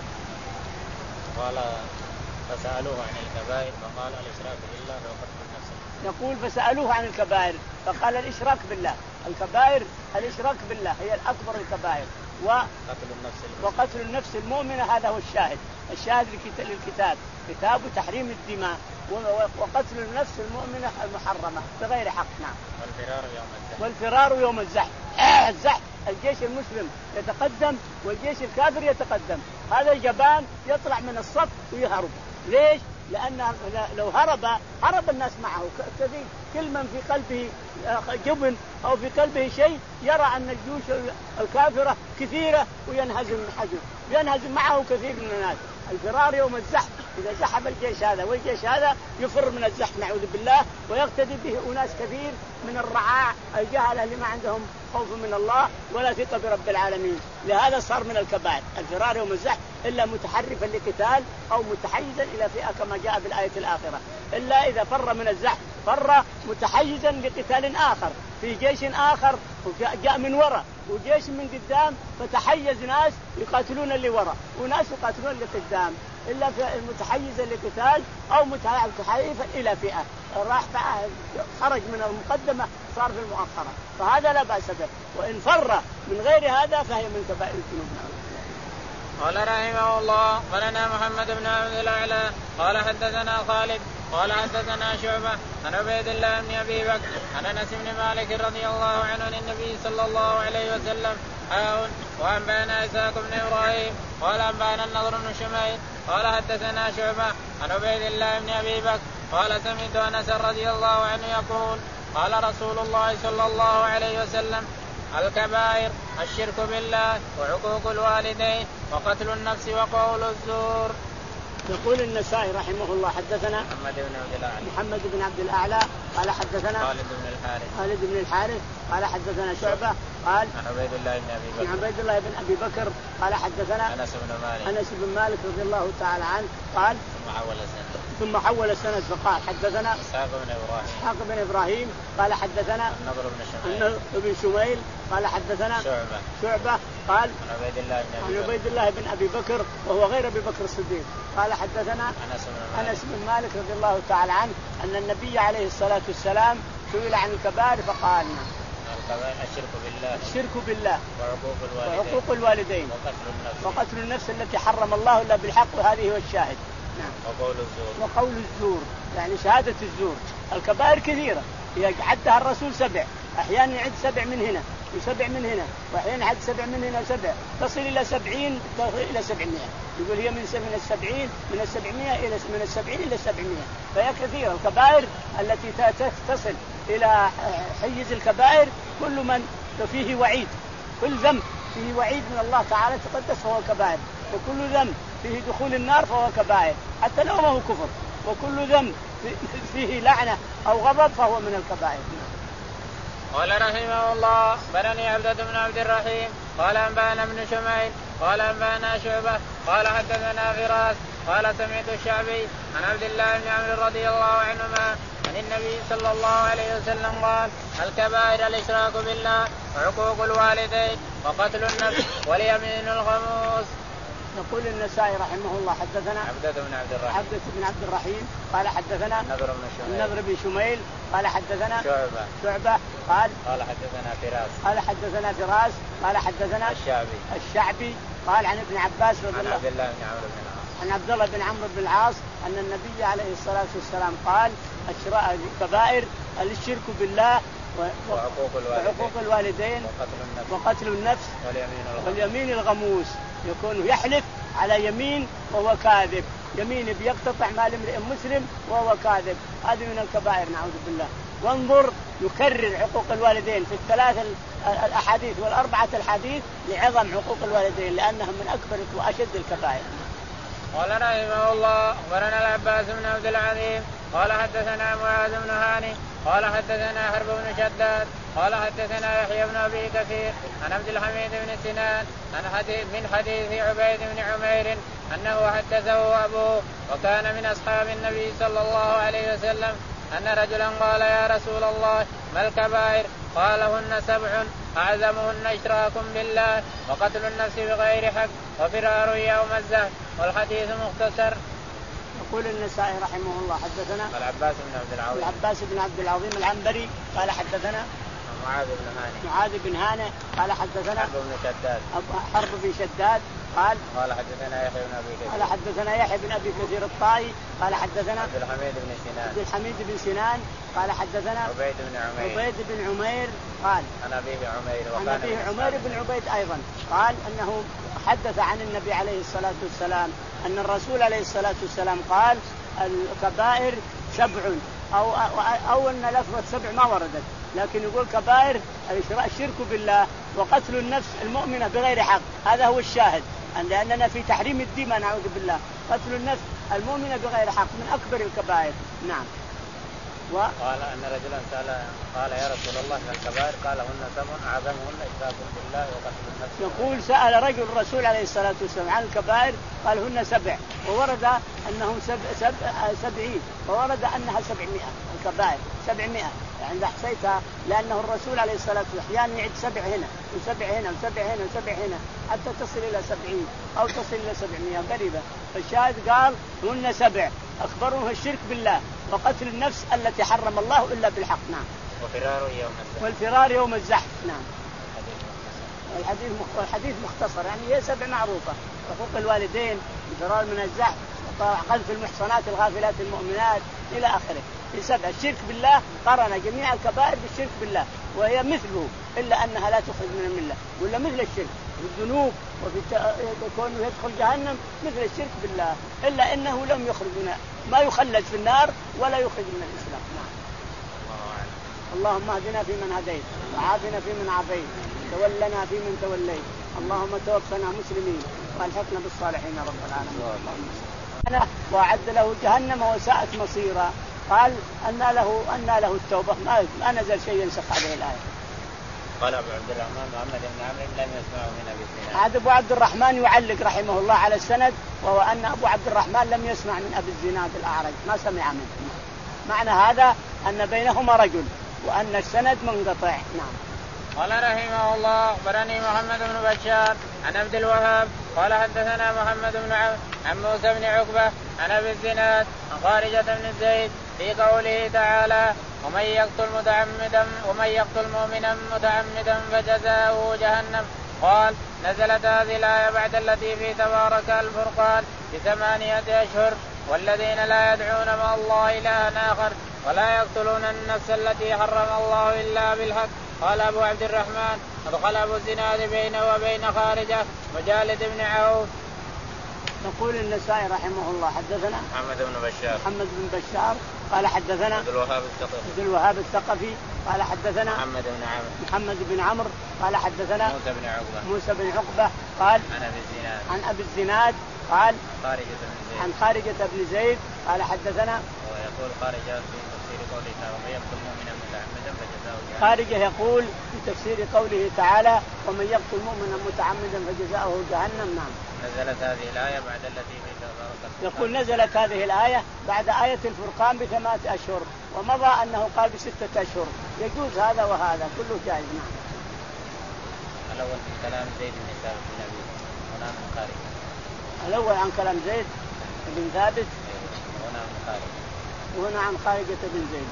قال فسألوه عن الكبائر فقال الإشراك بالله وقتل النفس. يقول فسألوه عن الكبائر فقال الإشراك بالله. الكبائر الإشراك بالله هي الأكبر الكبائر وقتل النفس وقتل النفس المؤمنة. هذا هو الشاهد الشاهد للكتاب، كتاب تحريم الدماء وقتل النفس المؤمنة المحرمة بغير حق. نعم. والفرار يوم الزحف والفرار يوم الزحف الزحف الجيش المسلم يتقدم والجيش الكافر يتقدم، هذا الجبان يطلع من الصف ويهرب. ليش؟ لأن لو هرب هرب الناس معه. كثير كل من في قلبه جبن أو في قلبه شيء يرى أن الجيوش الكافرة كثيرة وينهزم من حجم، ينهزم معه كثير من الناس. الفرار يوم الزحف، إذا زحف الجيش هذا والجيش هذا يفر من الزحف نعوذ بالله، ويقتدي به أناس كثير من الرعاع الجهلة اللي ما عندهم خوف من الله ولا ثقة برب العالمين. لهذا صار من الكبائر الفرار يوم الزحف، إلا متحرفا لقتال أو متحيزا إلى فئة كما جاء بالآية الآخرة، إلا إذا فر من الزحف فر متحيزا لقتال آخر في جيش آخر وجاء من وراء وجيش من قدام، فتحيز ناس يقاتلون اللي وراء وناس يقاتلون اللي قدام، إلا في المتحيزا لقتال أو متحيزا إلى فئة راح خرج من المقدمة صار في المؤخرة، فهذا لا بأس به. وإن فر من غير هذا فهي من كبائر الذنوب. قال رحمه الله قالنا محمد بن عبد الأعلى قال حدثنا خالد قال حدثنا شعبة عن عبيد الله بن أبي بكر عن أنس بن مالك رضي الله عنه عن النبي صلى الله عليه وسلم حاول. وأنبأنا إسحاق بن إبراهيم قال أنبأنا النضر بن شميل قال حدثنا شعبة عن عبيد الله بن أبي بكر قال سمعت أنس رضي الله عنه يقول قال رسول الله صلى الله عليه وسلم الكبائر الشرك بالله وعقوق الوالدين وقتل النفس وقول الزور. يقول النسائي رحمه الله حدثنا محمد بن عبد الأعلى محمد بن عبد الأعلى قال حدثنا خالد بن الحارث خالد بن الحارث قال حدثنا شعبة قال عن عبيد الله بن أبي بكر عن عبيد الله بن أبي بكر قال حدثنا أنس بن مالك أنس بن مالك رضي الله تعالى عنه قال ثم حول السند ثم حول السند فقال حدثنا إسحاق بن إبراهيم إسحاق بن إبراهيم قال حدثنا النضر بن شميل النضر بن شميل قال حدثنا شعبة شعبة قال عن عبيد الله بن عن أبي بكر عبيد الله بن أبي بكر وهو غير أبي بكر الصديق قال حدثنا أنس بن مالك أنس بن مالك رضي الله تعالى عنه أن النبي عليه الصلاة والسلام سئل عن الكبائر فقال الشرك بالله الشرك بالله وعقوق الوالدين وعقوق الوالدين وقتل النفس وقتل النفس التي حرم الله إلا بالحق وهذه هو الشاهد. نعم. وقول الزور وقول الزور يعني شهادة الزور. الكبائر كثيرة عدها الرسول سبع أحيانا يعد سبع من هنا وسبع من هنا وأحيانا يعد سبع من هنا وسبع تصل إلى سبعين تصل إلى سبعمائة يقول هي من من السبعين من السبعمائة إلى من السبعين إلى سبعمائة فهي كثيرة. الكبائر التي تصل إلى حيز الكبائر كل من فيه وعيد كل ذنب فيه وعيد من الله تعالى تقدس فهو كبائر وكل ذنب فيه دخول النار فهو كبائر حتى لو ما هو كفر وكل ذنب فيه لعنة أو غضب فهو من الكبائر. قال رحمه الله بني عبدة بن عبد الرحيم قال أنبأنا ابن شميل قال أنبأنا شعبة قال حدثنا فراس قال سمعت الشعبي عن عبد الله بن عمرو رضي الله عنهما عن النبي صلى الله عليه وسلم قال الكبائر الإشراك بالله وعقوق الوالدين وقتل النفس واليمين الغموس. يقول النسائي رحمه الله حدثنا عبدة بن عبد الرحيم عبدة بن عبد الرحيم قال حدثنا النضر بن شميل النضر بن شميل قال حدثنا شعبة شعبة قال قال حدثنا فراس قال حدثنا فراس قال حدثنا الشعبي الشعبي قال عن ابن عباس رضي الله عن عبد الله بن عمرو بن العاص عن عبد الله بن عمرو بن العاص أن النبي عليه الصلاة والسلام قال الكبائر الشرك بالله وعقوق الوالدين, وعقوق الوالدين وقتل النفس, وقتل النفس واليمين, واليمين الغموس يكون يحلف على يمين وهو كاذب يمين بيقتطع مال امرئ مسلم وهو كاذب هذه من الكبائر نعوذ بالله. وانظر يكرر عقوق الوالدين في الثلاث الأحاديث والأربعة الحديث لعظم عقوق الوالدين لأنهم من أكبر وأشد الكبائر. قال رحمه الله أخبرنا العباس بن عبد العظيم قال حدثنا معاذ بن هاني قال حدثنا حرب بن شداد قال حدثنا يحيى بن أبي كثير عن عبد الحميد بن سنان عن حديث من حديث عبيد بن عمير أنه حدثه أبوه وكان من أصحاب النبي صلى الله عليه وسلم أن رجلا قال يا رسول الله ما الكبائر؟ قال هن سبع أعظمهن إشراك بالله وقتل النفس بغير حق وفرار يوم الزهر. والحديث مختصر. يقول النسائي رحمه الله حدثنا العباس بن عبد العظيم العباس بن عبد العظيم العنبري قال حدثنا معاذ بن هاني معاذ بن هاني قال حدثنا حرب بن شداد حرب بن شداد قال قال حدثنا يحيى بن ابي كثير قال حدثنا يحيى بن ابي كثير الطائي قال حدثنا عبد الحميد بن سنان عبد الحميد بن سنان قال حدثنا عبيد بن عمير عبيد بن عمير قال عن ابيه عمير عن ابيه عمير بن عبيد ايضا قال انه حدث عن النبي عليه الصلاه والسلام ان الرسول عليه الصلاه والسلام قال الكبائر سبع او او ان لفظه سبع ما وردت لكن يقول كبائر الشرك بالله وقتل النفس المؤمنه بغير حق هذا هو الشاهد لاننا في تحريم الدماء نعوذ بالله قتل النفس المؤمنه بغير حق من اكبر الكبائر. نعم. و... قال ان رجلا سال قال يا رسول الله ما الكبائر؟ قال هن سبع اعظمهن اشراك بالله وقتل النفس. يقول سال رجل الرسول عليه الصلاه والسلام عن الكبائر قال هن سبع وورد انهم سبع سبع سبعين وورد انها سبعمائة الكبائر سبعمائة عند حسيتها لانه الرسول عليه الصلاه والسلام احيانا يعد سبع هنا وسبع هنا وسبع هنا وسبع هنا حتى تصل الى سبعين او تصل الى سبعمائة قريبه. فالشاهد قال هن سبع اخبرهم الشرك بالله وقتل النفس التي حرم الله الا بالحق. نعم. وفرار يوم الزحف والفرار يوم الزحف. نعم. الحديث والحديث مختصر يعني هي سبع معروفه حقوق الوالدين الفرار من الزحف قذف المحصنات الغافلات المؤمنات الى اخره. في سبع الشرك بالله قرن جميع الكبائر بالشرك بالله وهي مثله الا انها لا تخرج من المله ولا مثل الشرك في الذنوب وفي كونه يدخل جهنم مثل الشرك بالله الا انه لم يخرج منها ما يخلد في النار ولا يخرج من الاسلام. نعم. اللهم اهدنا فيمن هديت وعافنا فيمن عافيت تولنا فيمن توليت، اللهم توفنا مسلمين والحقنا بالصالحين يا رب العالمين. أنا وأعد له جهنم وساءت مصيرا. قال أن له أن له التوبة، ما ما نزل شيء ينسخ هذه الآية. قال أبو عبد الرحمن محمد بن عمرو لم يسمعه من أبي الزناد. هذا أبو عبد الرحمن يعلق رحمه الله على السند، وهو أن أبو عبد الرحمن لم يسمع من أبي الزناد الأعرج، ما سمع منه. معنى هذا أن بينهما رجل وأن السند منقطع. نعم. قال رحمه الله أخبرني محمد بن بشار عن عبد الوهاب قال حدثنا محمد بن عم عن موسى بن عقبة عن أبي الزناد عن خارجة بن زيد في قوله تعالى ومن يقتل متعمدا ومن يقتل مؤمنا متعمدا فجزاؤه جهنم. قال نزلت هذه الآية بعد التي في تبارك الفرقان بثمانية أشهر والذين لا يدعون مع الله إلها آخر ولا يقتلون النفس التي حرم الله إلا بالحق. قال أبو عبد الرحمن أدخل أبو الزناد بينه وبين خارجة مجالد بن عوف. يقول النسائي رحمه الله حدثنا محمد بن بشار محمد بن بشار قال حدثنا عبد الوهاب الثقفي عبد الوهاب الثقفي قال حدثنا محمد بن عمرو محمد بن عمرو قال حدثنا موسى بن عقبة موسى بن عقبة قال عن أبي الزناد عن أبي الزناد قال خارجة بن زيد عن خارجة بن زيد قال حدثنا ويقول خارجة في تفسير قوله ومن يقتل مؤمنا متعمدا فجزاؤه جهنم. خارجة يقول في تفسير قوله تعالى ومن يقتل مؤمنا متعمدا فجزاؤه جهنم. نعم. نزلت هذه الآية بعد التي في تبارك. يقول نزلت هذه الآية بعد آية الفرقان بثمانية أشهر، ومضى أنه قال بستة أشهر، يجوز هذا وهذا كله جائز. نعم. الأول من كلام زيد بن ثابت بن أبي هنا من خارج. الأول عن كلام زيد بن ثابت هنا من خارج وهنا عن خارجة بن زيد.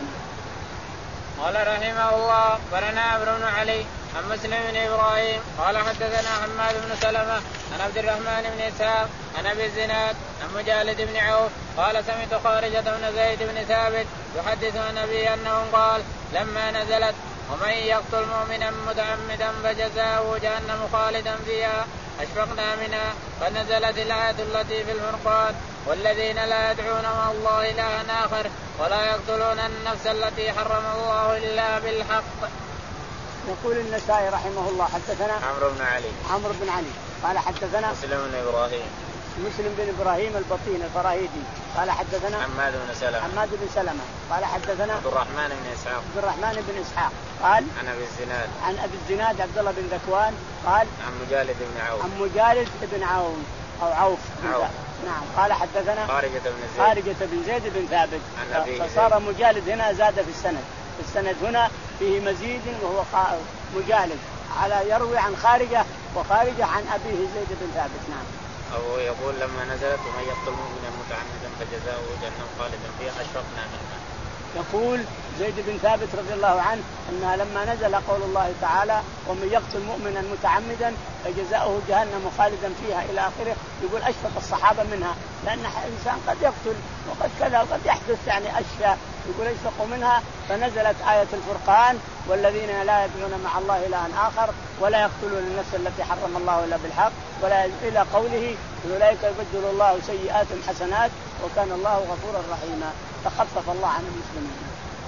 قال رحمه الله برنا عمرو بن علي عن مسلم بن إبراهيم قال حدثنا حماد بن سلمة عن عبد الرحمن بن إسحاق عن أبي الزناد عن مجالد بن عوف قال سمعت خارجة بن زيد بن ثابت يحدث عن أبي أنه قال لما نزلت ومن يقتل مؤمنا متعمدا فجزاؤه جهنم خالدا فيها أشفقنا منها فنزلت الآية التي في الفرقان والذين لا يدعون مع الله إلها آخر ولا يقتلون النفس التي حرم الله إلا بالحق. يقول النسائي رحمه الله حدثنا عمرو بن علي عمرو بن علي قال حدثنا مسلم بن إبراهيم مسلم بن إبراهيم البطين الفراهيدي قال حدثنا حماد بن سلمة حماد بن سلمة قال حدثنا عبد الرحمن بن إسحاق عبد الرحمن بن إسحاق قال عن أبي الزناد عن أبي الزناد عبد الله بن ذكوان قال عن مجالد بن عوف عن مجالد بن عون أو عوف, عوف. نعم. قال حدثنا خارجة بن زيد خارجة بن زيد بن ثابت فصار مجالد هنا زاد في السند في السند هنا فيه مزيد وهو مجالد على يروي عن خارجة وخارجة عن أبيه زيد بن ثابت. نعم. أو يقول لما نزلت ومن يقتل مؤمنا متعمدا فجزاؤه جهنم خالدا فيها أشفقنا منها. يقول زيد بن ثابت رضي الله عنه أنها لما نزل قول الله تعالى ومن يقتل مؤمنا متعمدا فجزاؤه جهنم خالدا فيها إلى آخره يقول أشفق الصحابة منها لأن الإنسان قد يقتل وقد كذا وقد يحدث يعني أشياء يقول أشفق منها فنزلت آية الفرقان والذين لا يدعون مع الله إلها آخر ولا يقتلون النفس التي حرم الله إلا بالحق ولا إلى قوله أولئك يبدل الله سيئاتهم حسنات وكان الله غفورا رحيما فخفف الله عن المسلمين.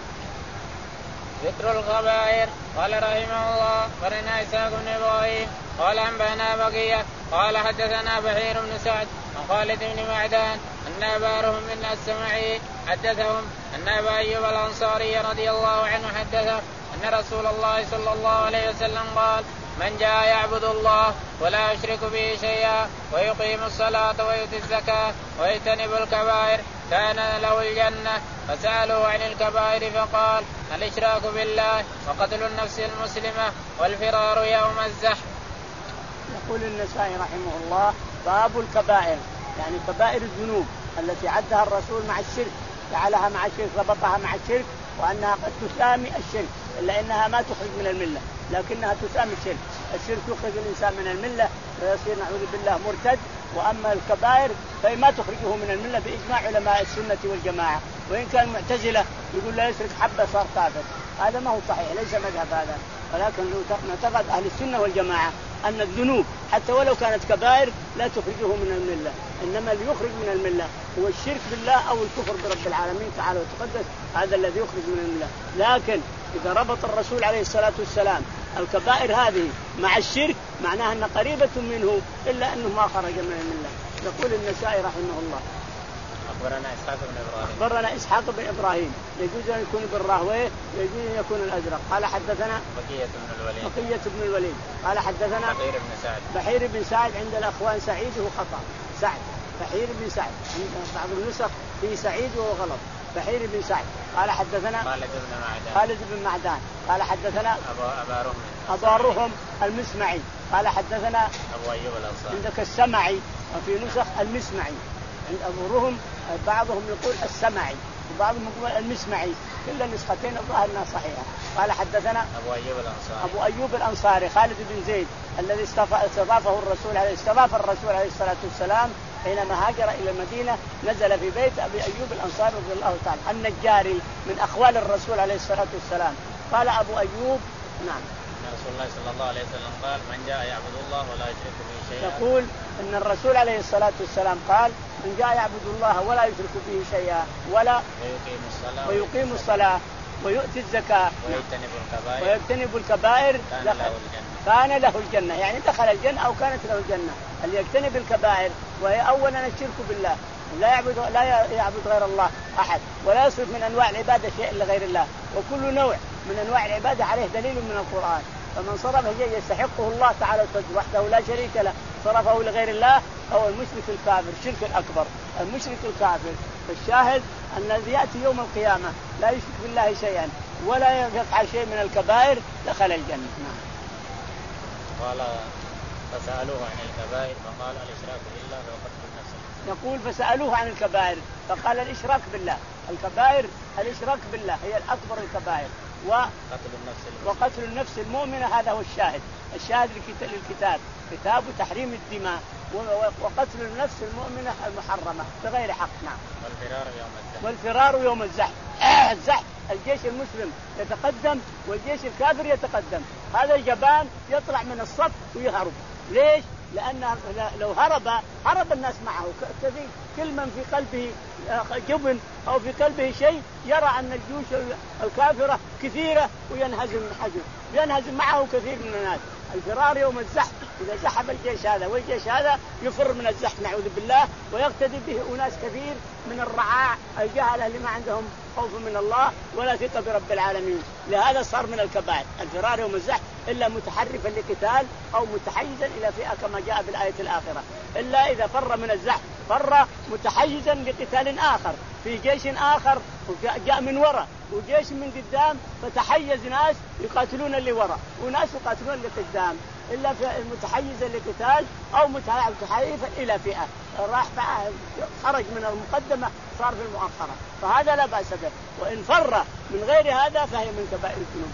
ذكر الخبائر. قال رحمه الله قرنا إسحاق بن إبراهيم قال أنبأنا بقية قال حدثنا بحير بن سعد عن خالد بن معدان أن أبارهم من السمعي حدثهم أن أبا أيوب الأنصاري رضي الله عنه حدثه أن رسول الله صلى الله عليه وسلم قال من جاء يعبد الله ولا يشرك به شيئا ويقيم الصلاة ويؤتي الزكاة ويجتنب الكبائر كان له الجنة. فسألوا عن الكبائر فقال الإشراك بالله وقتل النفس المسلمة والفرار يوم الزحف. يقول النسائي رحمه الله باب الكبائر يعني كبائر الذنوب التي عدها الرسول مع الشرك جعلها مع الشرك ربطها مع الشرك وأنها قد تسامي الشرك إلا إنها ما تخرج من الملة لكنها تسامي الشرك. الشرك يخرج الإنسان من الملة ويصير نعوذ بالله مرتد وأما الكبائر فما تخرجه من الملة بإجماع علماء السنة والجماعة وإن كان معتزلة يقول لا يشرك حبة صار كافر هذا ما هو صحيح ليس مذهب هذا ولكن معتقد أهل السنة والجماعة أن الذنوب حتى ولو كانت كبائر لا تخرجه من الملة إنما اللي يخرج من الملة هو الشرك بالله أو الكفر برب العالمين تعالى وتقدس هذا الذي يخرج من الملة. لكن إذا ربط الرسول عليه الصلاة والسلام الكبائر هذه مع الشرك معناها أن قريبة منه إلا أنه ما خرج من الملة. يقول النسائي رحمه الله أخبرنا إسحاق بن إبراهيم أخبرنا إسحاق بن إبراهيم يجوز أن يكون بالراهويه يجوز أن يكون الأزرق. قال حدثنا بقية بن الوليد بقية بن الوليد قال حدثنا بحير بن سعد بحير بن سعد عند الأخوان سعيد هو خطأ سعد بحير بن سعد عند بعض النسخ في سعيد وهو غلط بحير بن سعد. قال حدثنا خالد بن معدان خالد بن معدان قال حدثنا أبو أبا رهم أبا رهم المسمعي قال حدثنا أبو أيوب الأنصاري عندك السمعي وفي نسخ المسمعي عند أبو رهم بعضهم يقول السمعي وبعضهم يقول المسمعي كل النسختين الظاهر انها صحيحه. قال حدثنا أبو أيوب الأنصاري أبو أيوب الأنصاري خالد بن زيد الذي استضافه الرسول عليه استضاف الرسول عليه الصلاة والسلام حينما هاجر إلى المدينة نزل في بيت أبي أيوب الأنصاري رضي الله تعالى النجاري من أخوال الرسول عليه الصلاة والسلام. قال أبو أيوب نعم رسول الله صلى الله عليه وسلم قال من جاء يعبد الله ولا يشرك به شيئا. يقول ان الرسول عليه الصلاة والسلام قال من جاء يعبد الله ولا يشرك به شيئا ولا ويقيم الصلاة ويقيم الصلاة ويؤتي الزكاة ويجتنب الكبائر ويجتنب الكبائر كان له الجنة. كان له الجنة يعني دخل الجنة أو كانت له الجنة. اللي يجتنب الكبائر وهي أولا الشرك بالله لا يعبد لا يعبد غير الله أحد ولا يصرف من أنواع العبادة شيء لغير الله وكل نوع من أنواع العبادة عليه دليل من القرآن. فمن صرف شيء يستحقه الله تعالى وحده لا شريك له صرفه لغير الله هو المشرك الكافر الشرك الأكبر المشرك الكافر. فالشاهد أن الذي يأتي يوم القيامة لا يشرك بالله شيئا ولا يفعل شيء من الكبائر دخل الجنة. نعم. قال فسألوه عن الكبائر فقال الإشراك بالله وقتل النفس. يقول فسألوه عن الكبائر فقال الإشراك بالله. الكبائر الإشراك بالله هي الأكبر الكبائر وقتل النفس وقتل النفس المؤمنة. هذا هو الشاهد الشاهد للكتاب كتاب تحريم الدماء وقتل النفس المؤمنة المحرمة بغير حق. نعم. والفرار يوم الزحف والفرار يوم الزحف الزحف الجيش المسلم يتقدم والجيش الكافر يتقدم. هذا الجبان يطلع من الصف ويهرب. ليش؟ لأن لو هرب هرب الناس معه. كل من في قلبه جبن أو في قلبه شيء يرى أن الجيوش الكافرة كثيرة وينهزم حجم ينهزم معه كثير من الناس. الفرار يوم الزحف إذا زحف الجيش هذا والجيش هذا يفر من الزحف نعوذ بالله ويقتدي به أناس كثير من الرعاع الجهلة اللي ما عندهم خوف من الله ولا ثقة برب العالمين. لهذا صار من الكبائر الفرار يوم الزحف إلا متحرفا لقتال أو متحيزا إلى فئة كما جاء في الآية الآخرة إلا إذا فر من الزحف فر متحيزا لقتال آخر في جيش آخر وجاء من وراء وجيش من قدام فتحيز ناس يقاتلون اللي وراء وناس يقاتلون اللي قدام إلا في المتحيزا لقتال أو متحيزا إلى فئة راح خرج من المقدمة صار في المؤخرة فهذا لا بأس به. وإن فر من غير هذا فهي من كبائر الذنوب.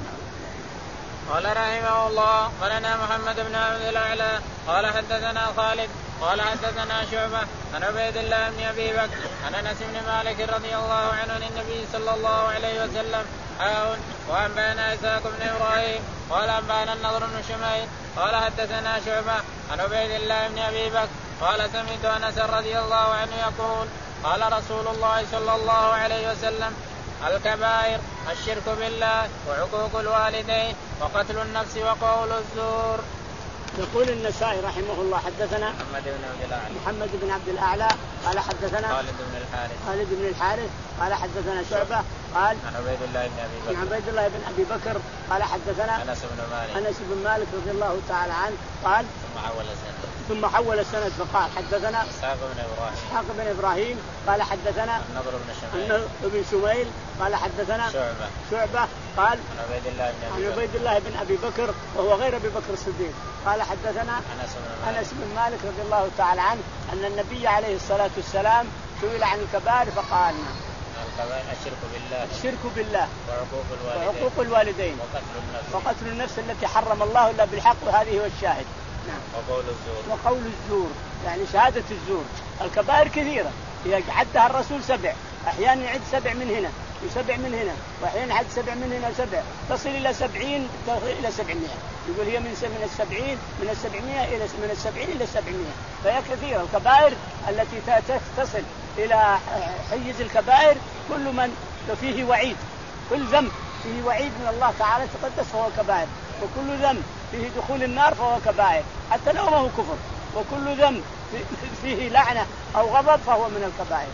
قال رحمه الله قالنا محمد بن عبد الأعلى قال حدثنا خالد قال حدثنا شعبة عن عبيد الله بن أبي بكر عن أنس بن مالك رضي الله عنه عن النبي صلى الله عليه وسلم حاول وأنبأنا إسحاق بن إبراهيم قال أنبأنا النضر بن شميل قال حدثنا شعبة عن عبيد الله بن أبي بكر قال سمعت أنس رضي الله عنه يقول قال رسول الله صلى الله عليه وسلم الكبائر الشرك بالله وعقوق الوالدين وقتل النفس وقول الزور. يقول النسائي رحمه الله حدثنا محمد بن عبد الأعلى محمد بن عبد الأعلى قال حدثنا خالد بن الحارث خالد بن الحارث قال حدثنا شعبة قال عن عبيد الله بن أبي بكر عن عبيد الله بن أبي بكر قال حدثنا أنس بن مالك أنس بن مالك رضي الله تعالى عنه قال ثم حول السند ثم حول السند فقال حدثنا إسحاق بن إبراهيم إسحاق بن إبراهيم قال حدثنا النضر بن شميل النضر بن شميل قال حدثنا شعبة شعبة قال عن عبيد الله بن أبي عن بكر عبيد الله بن أبي بكر وهو غير أبي بكر الصديق قال حدثنا أنس بن مالك أنس بن مالك رضي الله تعالى عنه أن النبي عليه الصلاة والسلام سئل عن الكبائر فقال الكبائر الشرك بالله الشرك بالله وعقوق الوالدين وعقوق الوالدين وقتل النفس وقتل النفس التي حرم الله إلا بالحق وهذه هو الشاهد. نعم. وقول الزور وقول الزور يعني شهادة الزور. الكبائر كثيرة عدها الرسول سبع أحيانا يعد سبع من هنا وسبع من هنا وأحيانا يعد سبع من هنا سبع تصل إلى سبعين تصل إلى سبعمائة يقول هي من من السبعين من السبعمائة إلى من السبعين إلى سبعمائة فهي كثيرة. الكبائر التي تصل إلى حيز الكبائر كل من فيه وعيد كل ذنب فيه وعيد من الله تعالى تقدس فهو كبائر وكل ذنب فيه دخول النار فهو كبائر حتى لو ما هو كفر، وكل ذنب فيه لعنة أو غضب فهو من الكبائر.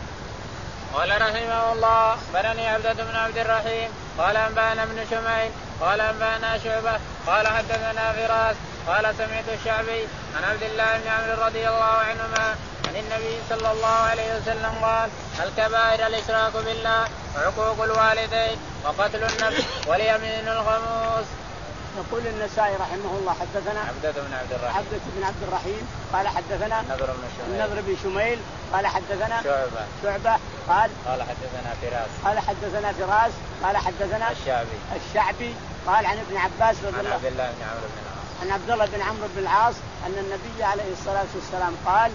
قال رحمه الله بني عبدة بن عبد الرحيم قال أنبأنا ابن شميل قال أنبأنا شعبة قال حدثنا فراس قال سمعت الشعبي عن عبد الله بن عمرو رضي الله عنهما عن النبي صلى الله عليه وسلم قال الكبائر الإشراك بالله وعقوق الوالدين وقتل النفس واليمين الغموس. يقول النسائي رحمه الله حدثنا عبدة بن عبد الرحيم عبدة بن عبد الرحيم قال حدثنا النضر بن شميل النضر بن شميل قال حدثنا شعبة شعبة قال قال حدثنا فراس قال حدثنا فراس قال حدثنا الشعبي الشعبي قال عن ابن عباس رضي الله عن عبد الله بن عمرو بن العاص عن عبد الله بن عمرو بن العاص أن النبي عليه الصلاة والسلام قال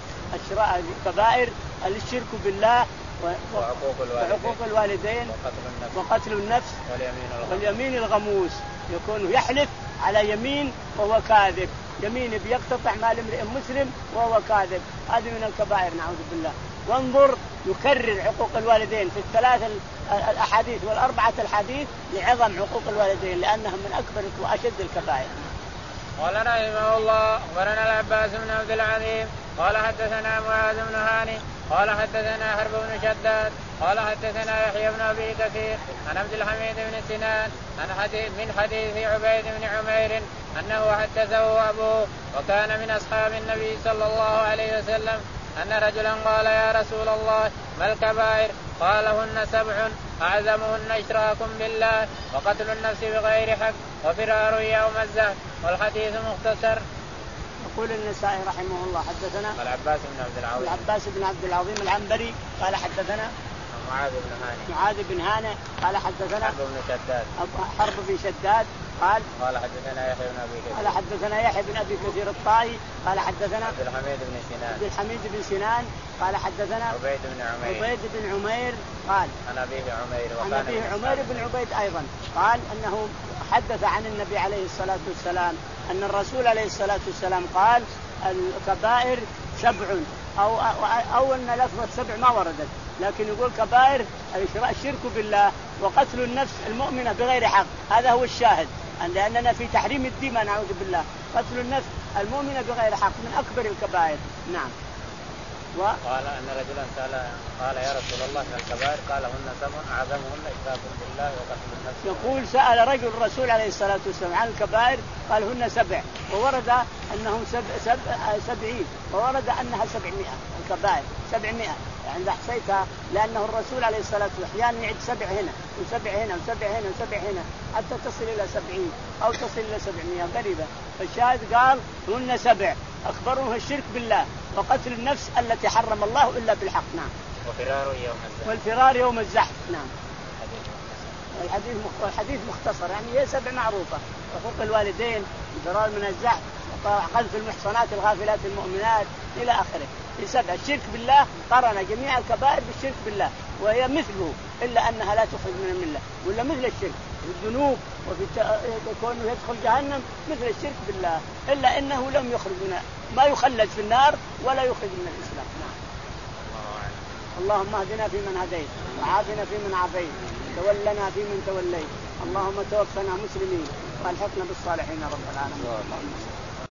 الكبائر الشرك بالله وعقوق الوالدين, وعقوق الوالدين وقتل النفس, وقتل النفس واليمين, واليمين الغموس. يكون يحلف على يمين وهو كاذب، يمين بيقتطع مال امرئ مسلم وهو كاذب، هذه من الكبائر نعوذ بالله. وانظر يكرر عقوق الوالدين في الثلاث الأحاديث والأربعة الحديث لعظم عقوق الوالدين لأنهم من أكبر وأشد الكبائر. قال رحمه الله أخبرنا العباس بن عبد العظيم قال حدثنا معاذ بن هاني قال حدثنا حرب بن شداد قال حدثنا يحيى بن أبي كثير عن عبد الحميد بن سنان عن حديث من حديث عبيد بن عمير أنه حدثه أبوه وكان من أصحاب النبي صلى الله عليه وسلم أن رجلا قال يا رسول الله ما الكبائر؟ قال هن سبع أعظمهن إشراك بالله وقتل النفس بغير حق وفرار يوم الزهد. والحديث مختصر. يقول النسائي رحمه الله حدثنا العباس بن عبد العظيم العباس بن عبد العظيم العنبري قال حدثنا معاذ بن هاني معاذ بن هاني قال حدثنا حرب بن شداد حرب بن شداد قال قال حدثنا يحيى بن ابي كثير قال حدثنا يحيى بن ابي كثير الطائي قال حدثنا عبد الحميد بن سنان عبد الحميد بن سنان قال حدثنا عبيد بن عمير عبيد بن عمير قال عن ابيه عمير عن ابيه عمير بن عبيد ايضا قال انه حدث عن النبي عليه الصلاه والسلام ان الرسول عليه الصلاه والسلام قال الكبائر سبع او او ان لفظه سبع ما وردت، لكن يقول كبائر الشرك بالله وقتل النفس المؤمنه بغير حق، هذا هو الشاهد، لاننا في تحريم الدماء نعوذ بالله. قتل النفس المؤمنه بغير حق من اكبر الكبائر. نعم. و... قال ان رجلا سال قال يا رسول الله ما الكبائر؟ قال هن سبع اعظمهن اشراك بالله وقتل النفس. يقول سال رجل الرسول عليه الصلاه والسلام عن الكبائر قال هن سبع، وورد انهم سبع سبع سبعين، وورد انها سبعمائة الكبائر سبعمائة عند حسيتها، لانه الرسول عليه الصلاه والسلام احيانا يعد سبع هنا وسبع هنا وسبع هنا وسبع هنا حتى تصل الى سبعين او تصل الى سبعمائة قريبه. فالشاهد قال هن سبع اخبرهم الشرك بالله وقتل النفس التي حرم الله الا بالحق. نعم. وفرار يوم الزحف والفرار يوم الزحف. نعم. الحديث الحديث مختصر، يعني هي سبع معروفه: حقوق الوالدين، الفرار من الزحف، قذف المحصنات الغافلات المؤمنات الى اخره. في سبع. الشرك بالله قرن جميع الكبائر بالشرك بالله، وهي مثله الا انها لا تخرج من المله، ولا مثل الشرك الذنوب وفي كونه يدخل جهنم مثل الشرك بالله، الا انه لم يخرج من ما يخلد في النار ولا يخرج من الاسلام. نعم. اللهم اهدنا فيمن هديت وعافنا فيمن عافيت تولنا فيمن توليت، اللهم توفنا مسلمين والحقنا بالصالحين رب العالمين.